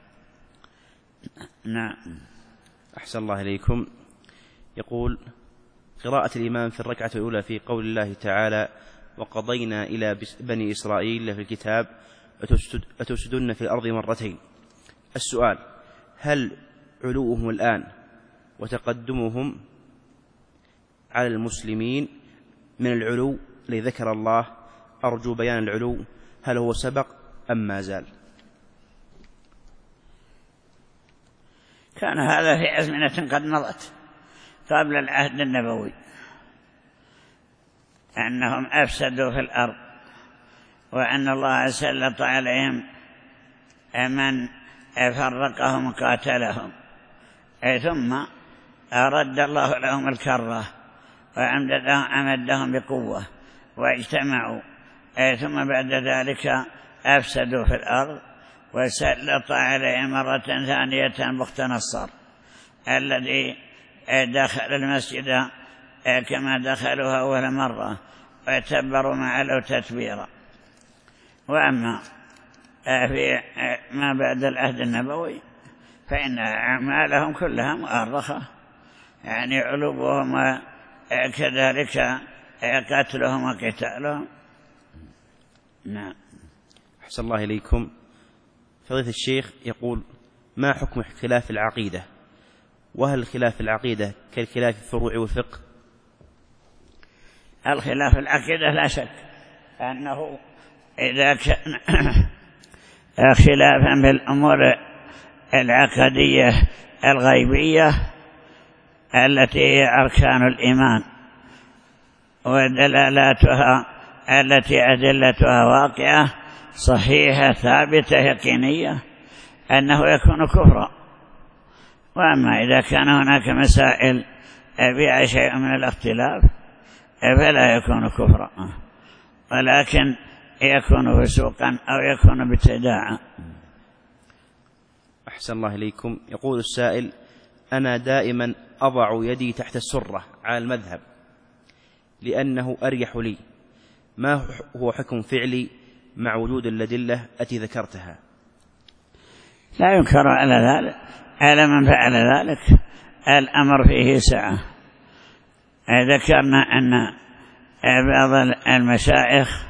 نعم. أحسن الله إليكم. يقول: قراءة الإمام في الركعة الأولى في قول الله تعالى: وقضينا إلى بني إسرائيل في الكتاب أتفسدن في الأرض مرتين. السؤال: هل علوهم الآن وتقدمهم على المسلمين من العلو الذي ذكر الله، أرجو بيان العلو، هل هو سبق أم ما زال؟ كان هذا في أزمنة قد مضت قبل العهد النبوي، أنهم أفسدوا في الأرض، وأن الله سلط عليهم من فرقهم وقاتلهم، ثم أرد الله لهم الكرة وأمدهم بقوة واجتمعوا، ثم بعد ذلك أفسدوا في الأرض، وسلط عليهم مرة ثانية بخت نصر الذي دخل المسجد كما دخلوها أول مرة وتبروا معه تتبيرا. وأما في ما بعد العهد النبوي فإن أعمالهم كلها مؤرخة، يعني علوهم وكذلك قتلهم وقتالهم. نعم. أحسن الله إليكم. فضيلة الشيخ يقول: ما حكم خلاف العقيدة؟ وهل خلاف العقيدة كالخلاف في الفروع والفقه؟ الخلاف العقيدة لا شك أنه إذا كان خلافا في الأمور العقدية الغيبية التي هي أركان الإيمان ودلالاتها التي أدلتها واقعة صحيحة ثابتة يقينية، أنه يكون كفرا. وأما إذا كان هناك مسائل فيها شيء من الاختلاف فلا يكون كفرا، ولكن يكون فسوقا أو يكون ابتداعا. أحسن الله إليكم. يقول السائل: أنا دائما أضع يدي تحت السرة على المذهب لأنه أريح لي، ما هو حكم فعلي مع وجود الأدلة التي ذكرتها؟ لا ينكر على ذلك، على من فعل ذلك الأمر فيه سعة. ذكرنا أن بعض المشايخ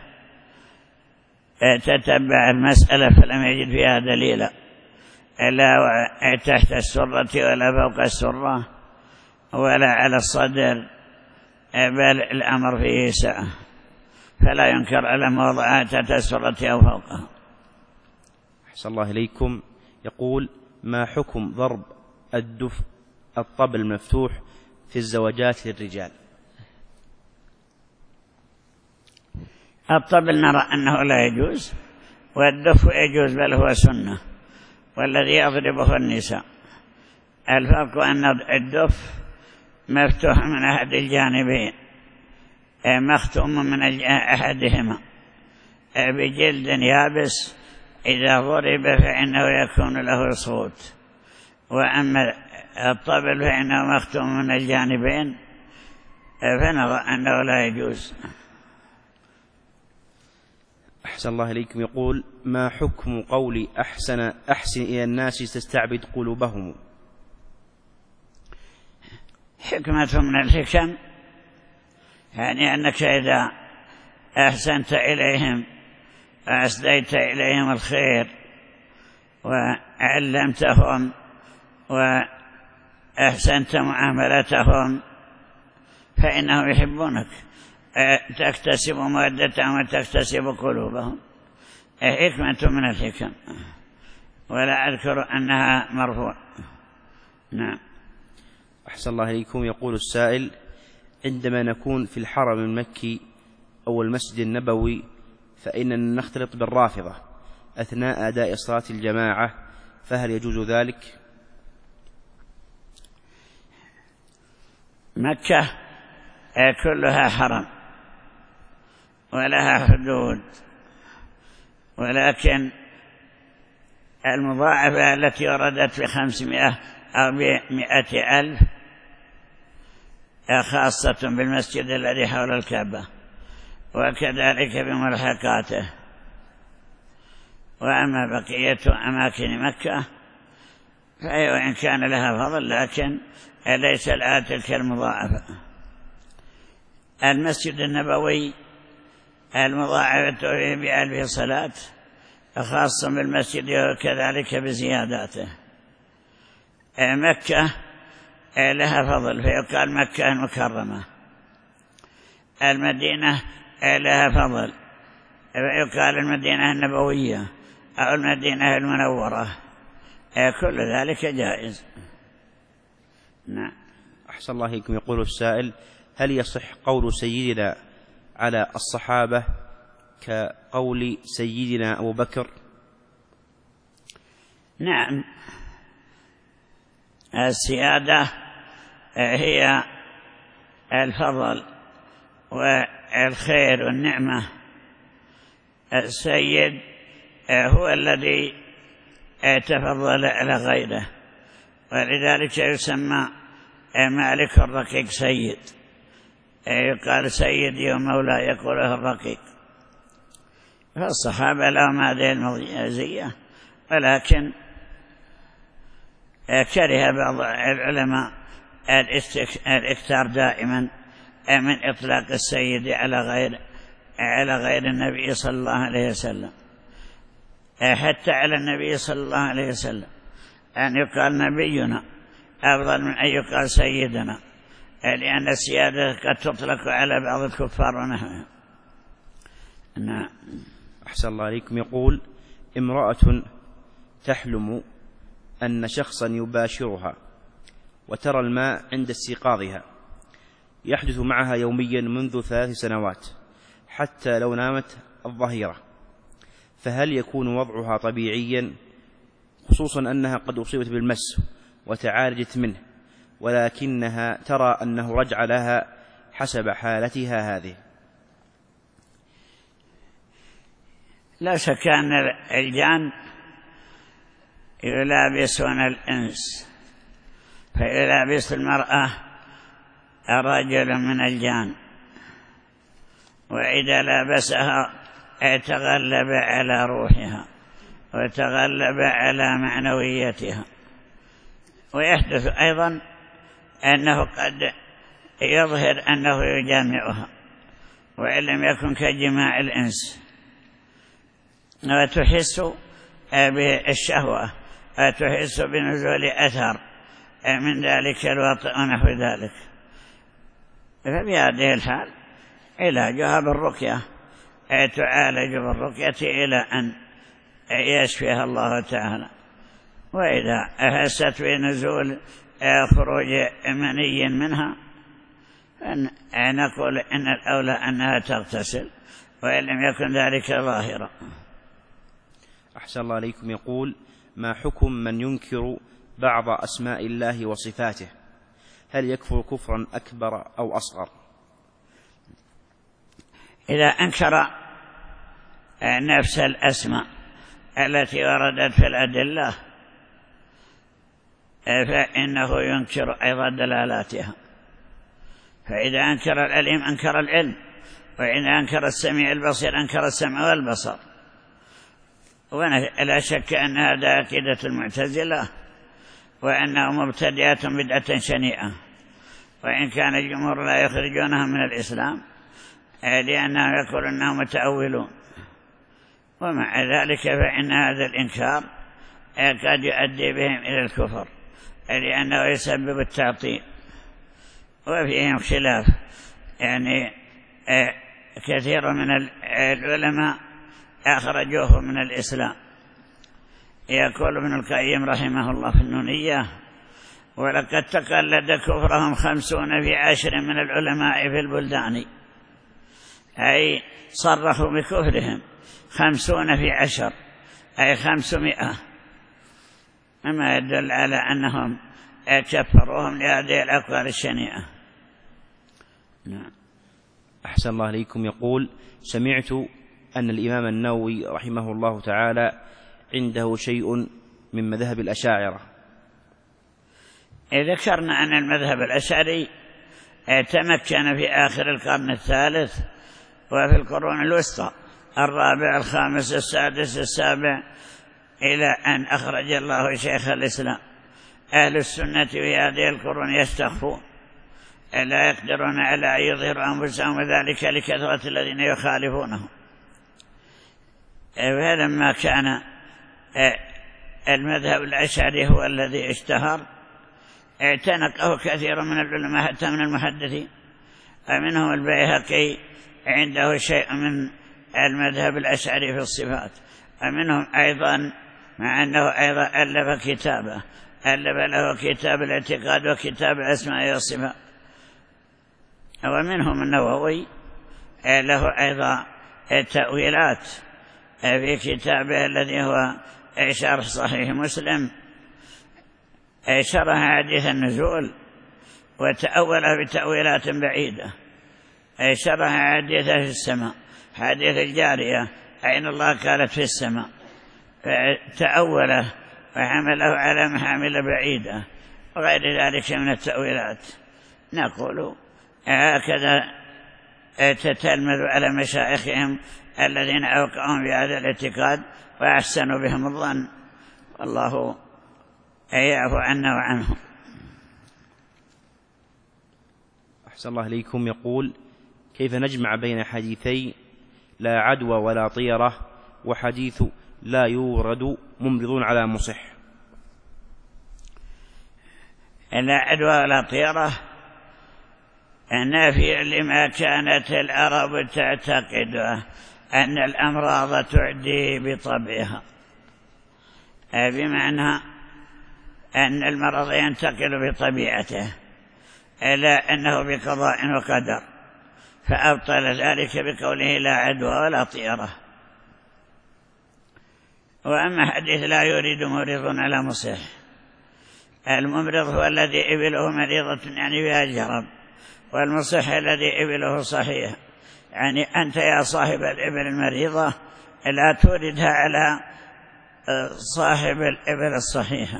تتبع المسألة فلم يجد فيها دليلا لا تحت السرة ولا فوق السرة ولا على الصدر، بل الأمر فيه سعة، فلا ينكر على موضعها تحت السرة أو فوقها. أحسن الله إليكم. يقول: ما حكم ضرب الدف الطبل المفتوح في الزواجات للرجال؟ الطبل نرى أنه لا يجوز، والدف يجوز بل هو سنة، والذي يضربه النساء. الفرق أن الدف مفتوح من أحد الجانبين، مختوم من أحدهما بجلد يابس، إذا ضرب فإنه يكون له صوت، وأما الطبل فإنه مختوم من الجانبين، فنرى أنه لا يجوز. أحسن الله إليكم. يقول: ما حكم قول أحسن أحسن إلى الناس تستعبد قلوبهم؟ حكمة من الحكم، يعني أنك إذا أحسنت إليهم وأسديت إليهم الخير وعلمتهم وأحسنت معاملتهم فإنهم يحبونك، تكتسب مودتهم وتكتسب قلوبهم. حكمة من الحكم، ولا أذكر أنها مرفوع. نعم. أحسن الله إليكم. يقول السائل: عندما نكون في الحرم المكي أو المسجد النبوي فإننا نختلط بالرافضة أثناء أداء صلاة الجماعة، فهل يجوز ذلك؟ مكة كلها حرم ولها حدود، ولكن المضاعفة التي وردت بخمسمائة أو بمائة ألف خاصة بالمسجد الذي حول الكعبة، وكذلك بملحقاته. وأما بقية أماكن مكة فهي وإن كان لها فضل لكن ليس لها تلك المضاعفة. المسجد النبوي المضاعفة فيه بألف صلاة، خاصة بالمسجد وكذلك بزياداته. مكة لها فضل فيقال مكة المكرمة، المدينة لها فضل فيقال المدينة النبوية أو المدينة المنورة، كل ذلك جائز. نعم. أحسن الله إليكم. يقول السائل: هل يصح قول سيدنا على الصحابة كقول سيدنا أبو بكر؟ نعم، السيادة هي الفضل والخير والنعمة. السيد هو الذي تفضل على غيره، ولذلك يسمى مالك الرقيق سيد، يقال سيدي ومولاي يقوله الرقيق. فالصحابة لهم هذه المزية، ولكن كره بعض العلماء الاكثار دائما من إطلاق السيد على غير على غير النبي صلى الله عليه وسلم، حتى على النبي صلى الله عليه وسلم أن يقال نبينا أفضل من أن يقال سيدنا، لأن السيادة قد تطلق على بعض الكفار ونحوهم. نعم. أحسن الله عليكم. يقول: امرأة تحلم أن شخصا يباشرها وترى الماء عند استيقاظها، يحدث معها يوميا منذ ثلاث سنوات حتى لو نامت الظهيرة، فهل يكون وضعها طبيعيا، خصوصا أنها قد أصيبت بالمس وتعالجت منه، ولكنها ترى أنه رجع لها حسب حالتها هذه؟ لا شك أن الجان يلابسون الإنس، فيلابس المرأة رجل من الجان، وإذا لابسها تغلب على روحها وتغلب على معنويتها. ويحدث أيضا أنه قد يظهر أنه يجامعها وإن لم يكن كجماع الإنس، وتحس بالشهوة وتحس بنزول أثر من ذلك الوطء ونحو ذلك. ففي هذه الحال علاجها بالرقية، تعالج بالرقية إلى أن يشفيها الله تعالى. وإذا أحست بنزول خروج مني منها نقول إن الأولى أنها تغتسل، وإن لم يكن ذلك ظاهرا. أحسن الله عليكم. يقول: ما حكم من ينكر بعض أسماء الله وصفاته؟ هل يكفر كفرا أكبر أو أصغر؟ إذا أنكر نفس الأسماء التي وردت في الأدلة فإنه ينكر أيضا دلالاتها. فإذا أنكر العليم أنكر العلم، وإذا أنكر السميع البصير أنكر السمع والبصر. ولا شك أن هذا عقيدة المعتزلة، وأنهم مبتدئات بدعة شنيعة، وإن كان الجمهور لا يخرجونها من الإسلام لأنهم يقولون أنهم متأولون. ومع ذلك فإن هذا الإنكار قد يؤدي بهم إلى الكفر، لأنه يسبب التعطيل. وفيهم خلاف، يعني كثير من العلماء أخرجوه من الإسلام. يقول ابن القيم رحمه الله في النونية: ولقد تقلد كفرهم خمسون في عشر من العلماء في البلدان، أي صرحوا بكفرهم خمسون في عشر أي خمسمائة، مما يدل على أنهم كفروهم لهذه الأقوال الشنيعة. نعم. أحسن الله عليكم. يقول: سمعت أن الإمام النووي رحمه الله تعالى عنده شيء من مذهب الأشاعرة. ذكرنا أن المذهب الأشعري تمكن في آخر القرن الثالث وفي القرون الوسطى الرابع الخامس السادس السابع، إلى أن أخرج الله شيخ الإسلام. أهل السنة في هذه القرون يستخفون، لا يقدرون على أن يظهروا أنفسهم، وذلك لكثرة الذين يخالفونهم. فلما كان المذهب الأشعري هو الذي اشتهر اعتنقه كثير من العلماء حتى من المحدثين، ومنهم البيهقي عنده شيء من المذهب الأشعري في الصفات، ومنهم أيضا مع أنه أيضا ألف كتابه ألف له كتاب الاعتقاد وكتاب الأسماء والصفات. ومنهم النووي له أيضا التأويلات في كتابه الذي هو شرح صحيح مسلم، شرح حديث النزول وتأول بتأويلات بعيدة، شرح حديث في السماء، حديث الجارية أين الله قالت في السماء، فتأوله وحمله على محامل بعيدة وغير ذلك من التأويلات. نقول هكذا تتلمذ على مشايخهم الذين أوقعهم في هذا الاعتقاد وأحسنوا بهم الظن، والله يعفو عنا وعنهم. أحسن الله إليكم. يقول: كيف نجمع بين حديثي لا عدوى ولا طيرة وحديث لا يورد ممرض على مصح؟ لا عدوى ولا طيرة نافي لما كانت العرب تعتقده أن الأمراض تعدي بطبعها، بمعنى أن المرض ينتقل بطبيعته إلا أنه بقضاء وقدر، فأبطل ذلك بقوله لا عدوى ولا طيرة. وأما حديث لا يريد مريض على مصح، الممرض هو الذي إبله مريضة يعني فيها الجرب، والمصح الذي إبله صحيح، يعني أنت يا صاحب الإبل المريضة لا توردها على صاحب الإبل الصحيحة.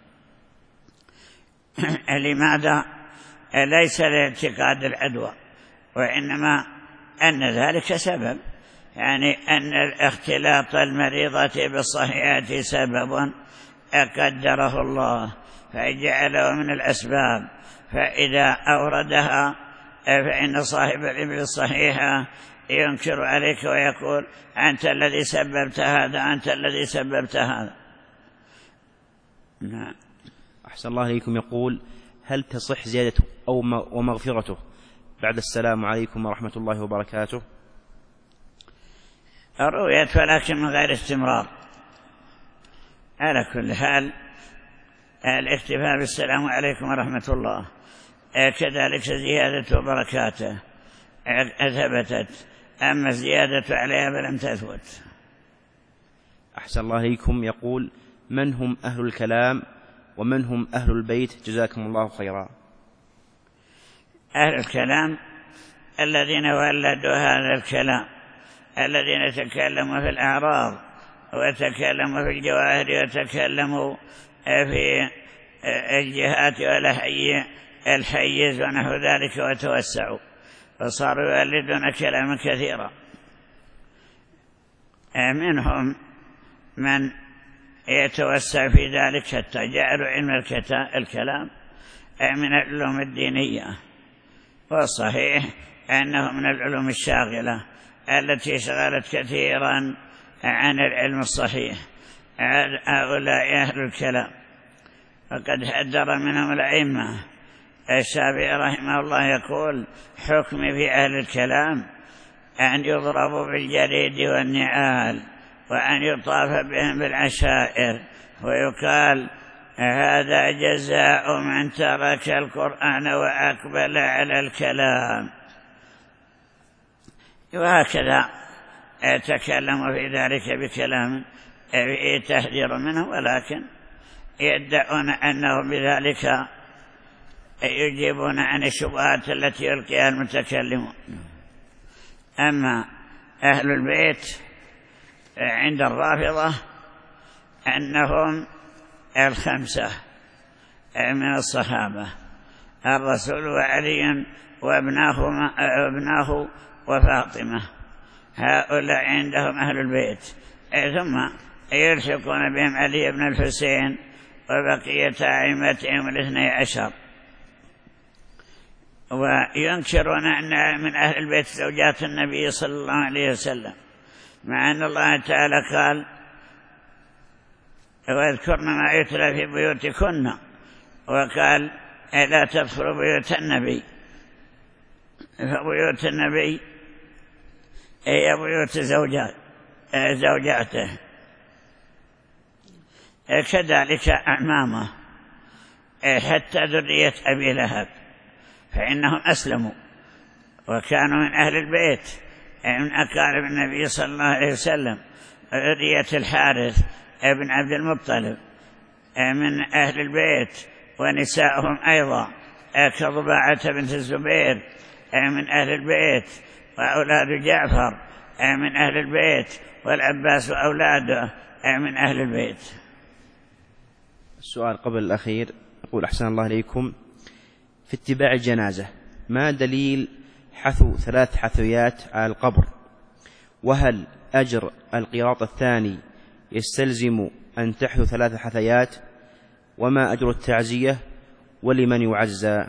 لماذا؟ ليس لاعتقاد العدوى، وإنما أن ذلك سبب، يعني أن الاختلاط المريضة بالصحيحة سبب قدره الله فجعله من الأسباب، فإذا أوردها فإن صاحب الإبل الصحيحة ينكر عليك ويقول أنت الذي سببت هذا، أنت الذي سببت هذا. نعم. أحسن الله إليكم. يقول هل تصح زيادته أو ومغفرته بعد السلام عليكم ورحمة الله وبركاته؟ رويت ولكن من غير استمرار. على كل حال الاكتفاء بالسلام عليكم ورحمة الله كذلك زيادة بركاته ثبتت، أما الزيادة عليها فلم تثبت. أحسن الله إليكم. يقول من هم أهل الكلام ومن هم أهل البيت جزاكم الله خيرا؟ أهل الكلام الذين ولدوا هذا الكلام، الذين يتكلموا في الأعراض ويتكلموا في الجواهر ويتكلموا في الجهات والحي الحيز ونحو ذلك وتوسعوا فصاروا يولدون كلاما كثيرا. منهم من يتوسع في ذلك حتى جعلوا علم الكلام من العلوم الدينية، والصحيح أنه من العلوم الشاغلة التي شغلت كثيرا عن العلم الصحيح. هؤلاء أهل الكلام فقد حذر منهم الأئمة. الشافعي رحمه الله يقول حكم في أهل الكلام أن يضربوا بالجريد والنعال وأن يطاف بهم بالعشائر، ويقال هذا جزاء من ترك القرآن وأقبل على الكلام. وهكذا يتكلم في ذلك بكلام فيه تحذير منه، ولكن يدعون أنه بذلك يجيبون عن الشبهات التي يلقيها المتكلمون. أما أهل البيت عند الرافضة أنهم الخمسة من الصحابة، الرسول وعلي وابناه وفاطمة، هؤلاء عندهم أهل البيت، ثم يلحقون بهم علي بن الحسين وبقية أئمتهم الاثني عشر، وينكرون أن من أهل البيت زوجات النبي صلى الله عليه وسلم، مع أن الله تعالى قال واذكرن ما يتلى في بيوتكن، وقال لا تدخلوا بيوت النبي، فبيوت النبي هي بيوت زوجات زوجاته. كذلك أعمامه حتى ذرية أبي لهب فإنهم أسلموا وكانوا من أهل البيت من أقارب النبي صلى الله عليه وسلم. ذرية الحارث ابن عبد المطلب من أهل البيت، ونساءهم أيضا كضباعة بنت الزبير من أهل البيت، وأولاد جعفر من أهل البيت، والعباس وأولاده من أهل البيت. السؤال قبل الأخير يقول أحسن الله إليكم، في اتباع الجنازة ما دليل حثو ثلاث حثويات على القبر؟ وهل أجر القيراط الثاني يستلزم أن تحثو ثلاث حثيات؟ وما أجر التعزية ولمن يعزى؟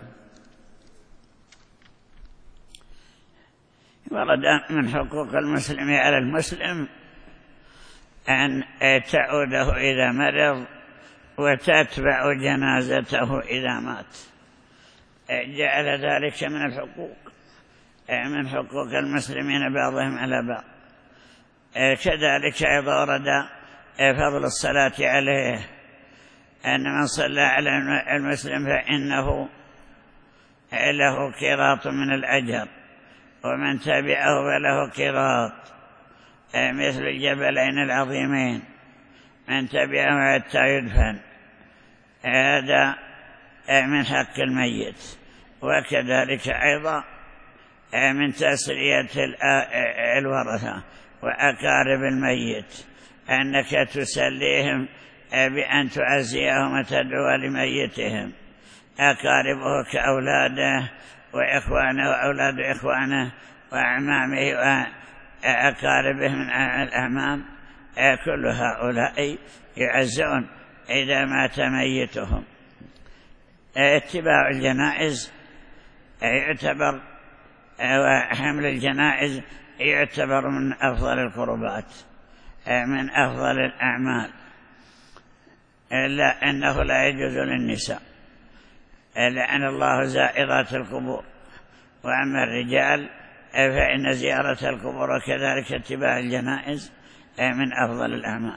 ورد من حقوق المسلم على المسلم أن تعوده إذا مرض وتتبع جنازته إذا مات، جعل ذلك من الحقوق من حقوق المسلمين بعضهم على بعض. كذلك أيضا ورد فضل الصلاة عليه، أن من صلى على المسلم فإنه له قيراط من الأجر، ومن تبعه فله قيراط مثل الجبلين العظيمين، من تبعه حتى يدفن، هذا من حق الميت. وكذلك أيضا من تسرية الورثة، وأقارب الميت أنك تسليهم بأن تعزيهم وتدعو لميتهم، أقاربه كأولاده وإخوانه وأولاد إخوانه وأعمامه وأقاربه من الأعمام، كل هؤلاء يعزون إذا مات ميتهم. اتباع الجنائز يعتبر وحمل الجنائز يعتبر من أفضل القربات، من أفضل الأعمال، إلا أنه لا يجوز للنساء لأن الله زائرات القبور، وأما الرجال فإن زيارة القبور وكذلك اتباع الجنائز من أفضل الأعمال.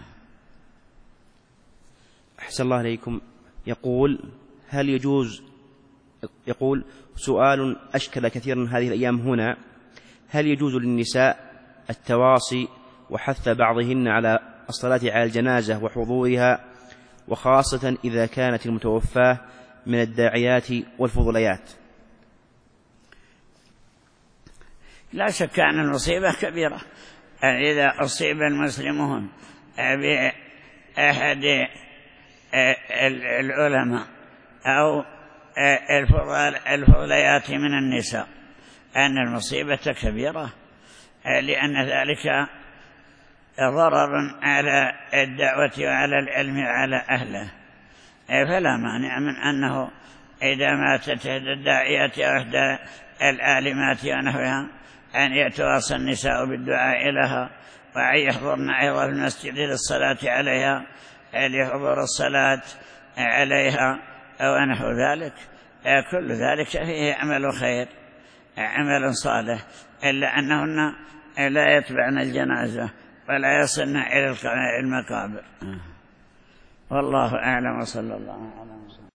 أحسن الله عليكم. يقول هل يجوز يقول سؤال أشكل كثيرا هذه الأيام هنا: هل يجوز للنساء التواصي وحث بعضهن على الصلاة على الجنازة وحضورها، وخاصة إذا كانت المتوفاة من الداعيات والفضليات؟ لا شك أن المصيبة كبيرة. إذا أصيب المسلمون بأحد العلماء أو الفضليات من النساء أن المصيبة كبيرة، لأن ذلك ضرر على الدعوة وعلى العلم وعلى أهله، فلا مانع من أنه إذا ماتت إحدى الداعيات أو إحدى العالمات ونحوها أن يتواصى النساء بالدعاء لها، وأن يحضرن أيضا في المسجد للصلاة عليها لحضور الصلاة عليها أو نحو ذلك. كل ذلك فيه عمل خير، عمل صالح، إلا أنهن لا يتبعن الجنازة ولا يصلن إلى المقابر. والله أعلم، وصلى الله عليه وسلم.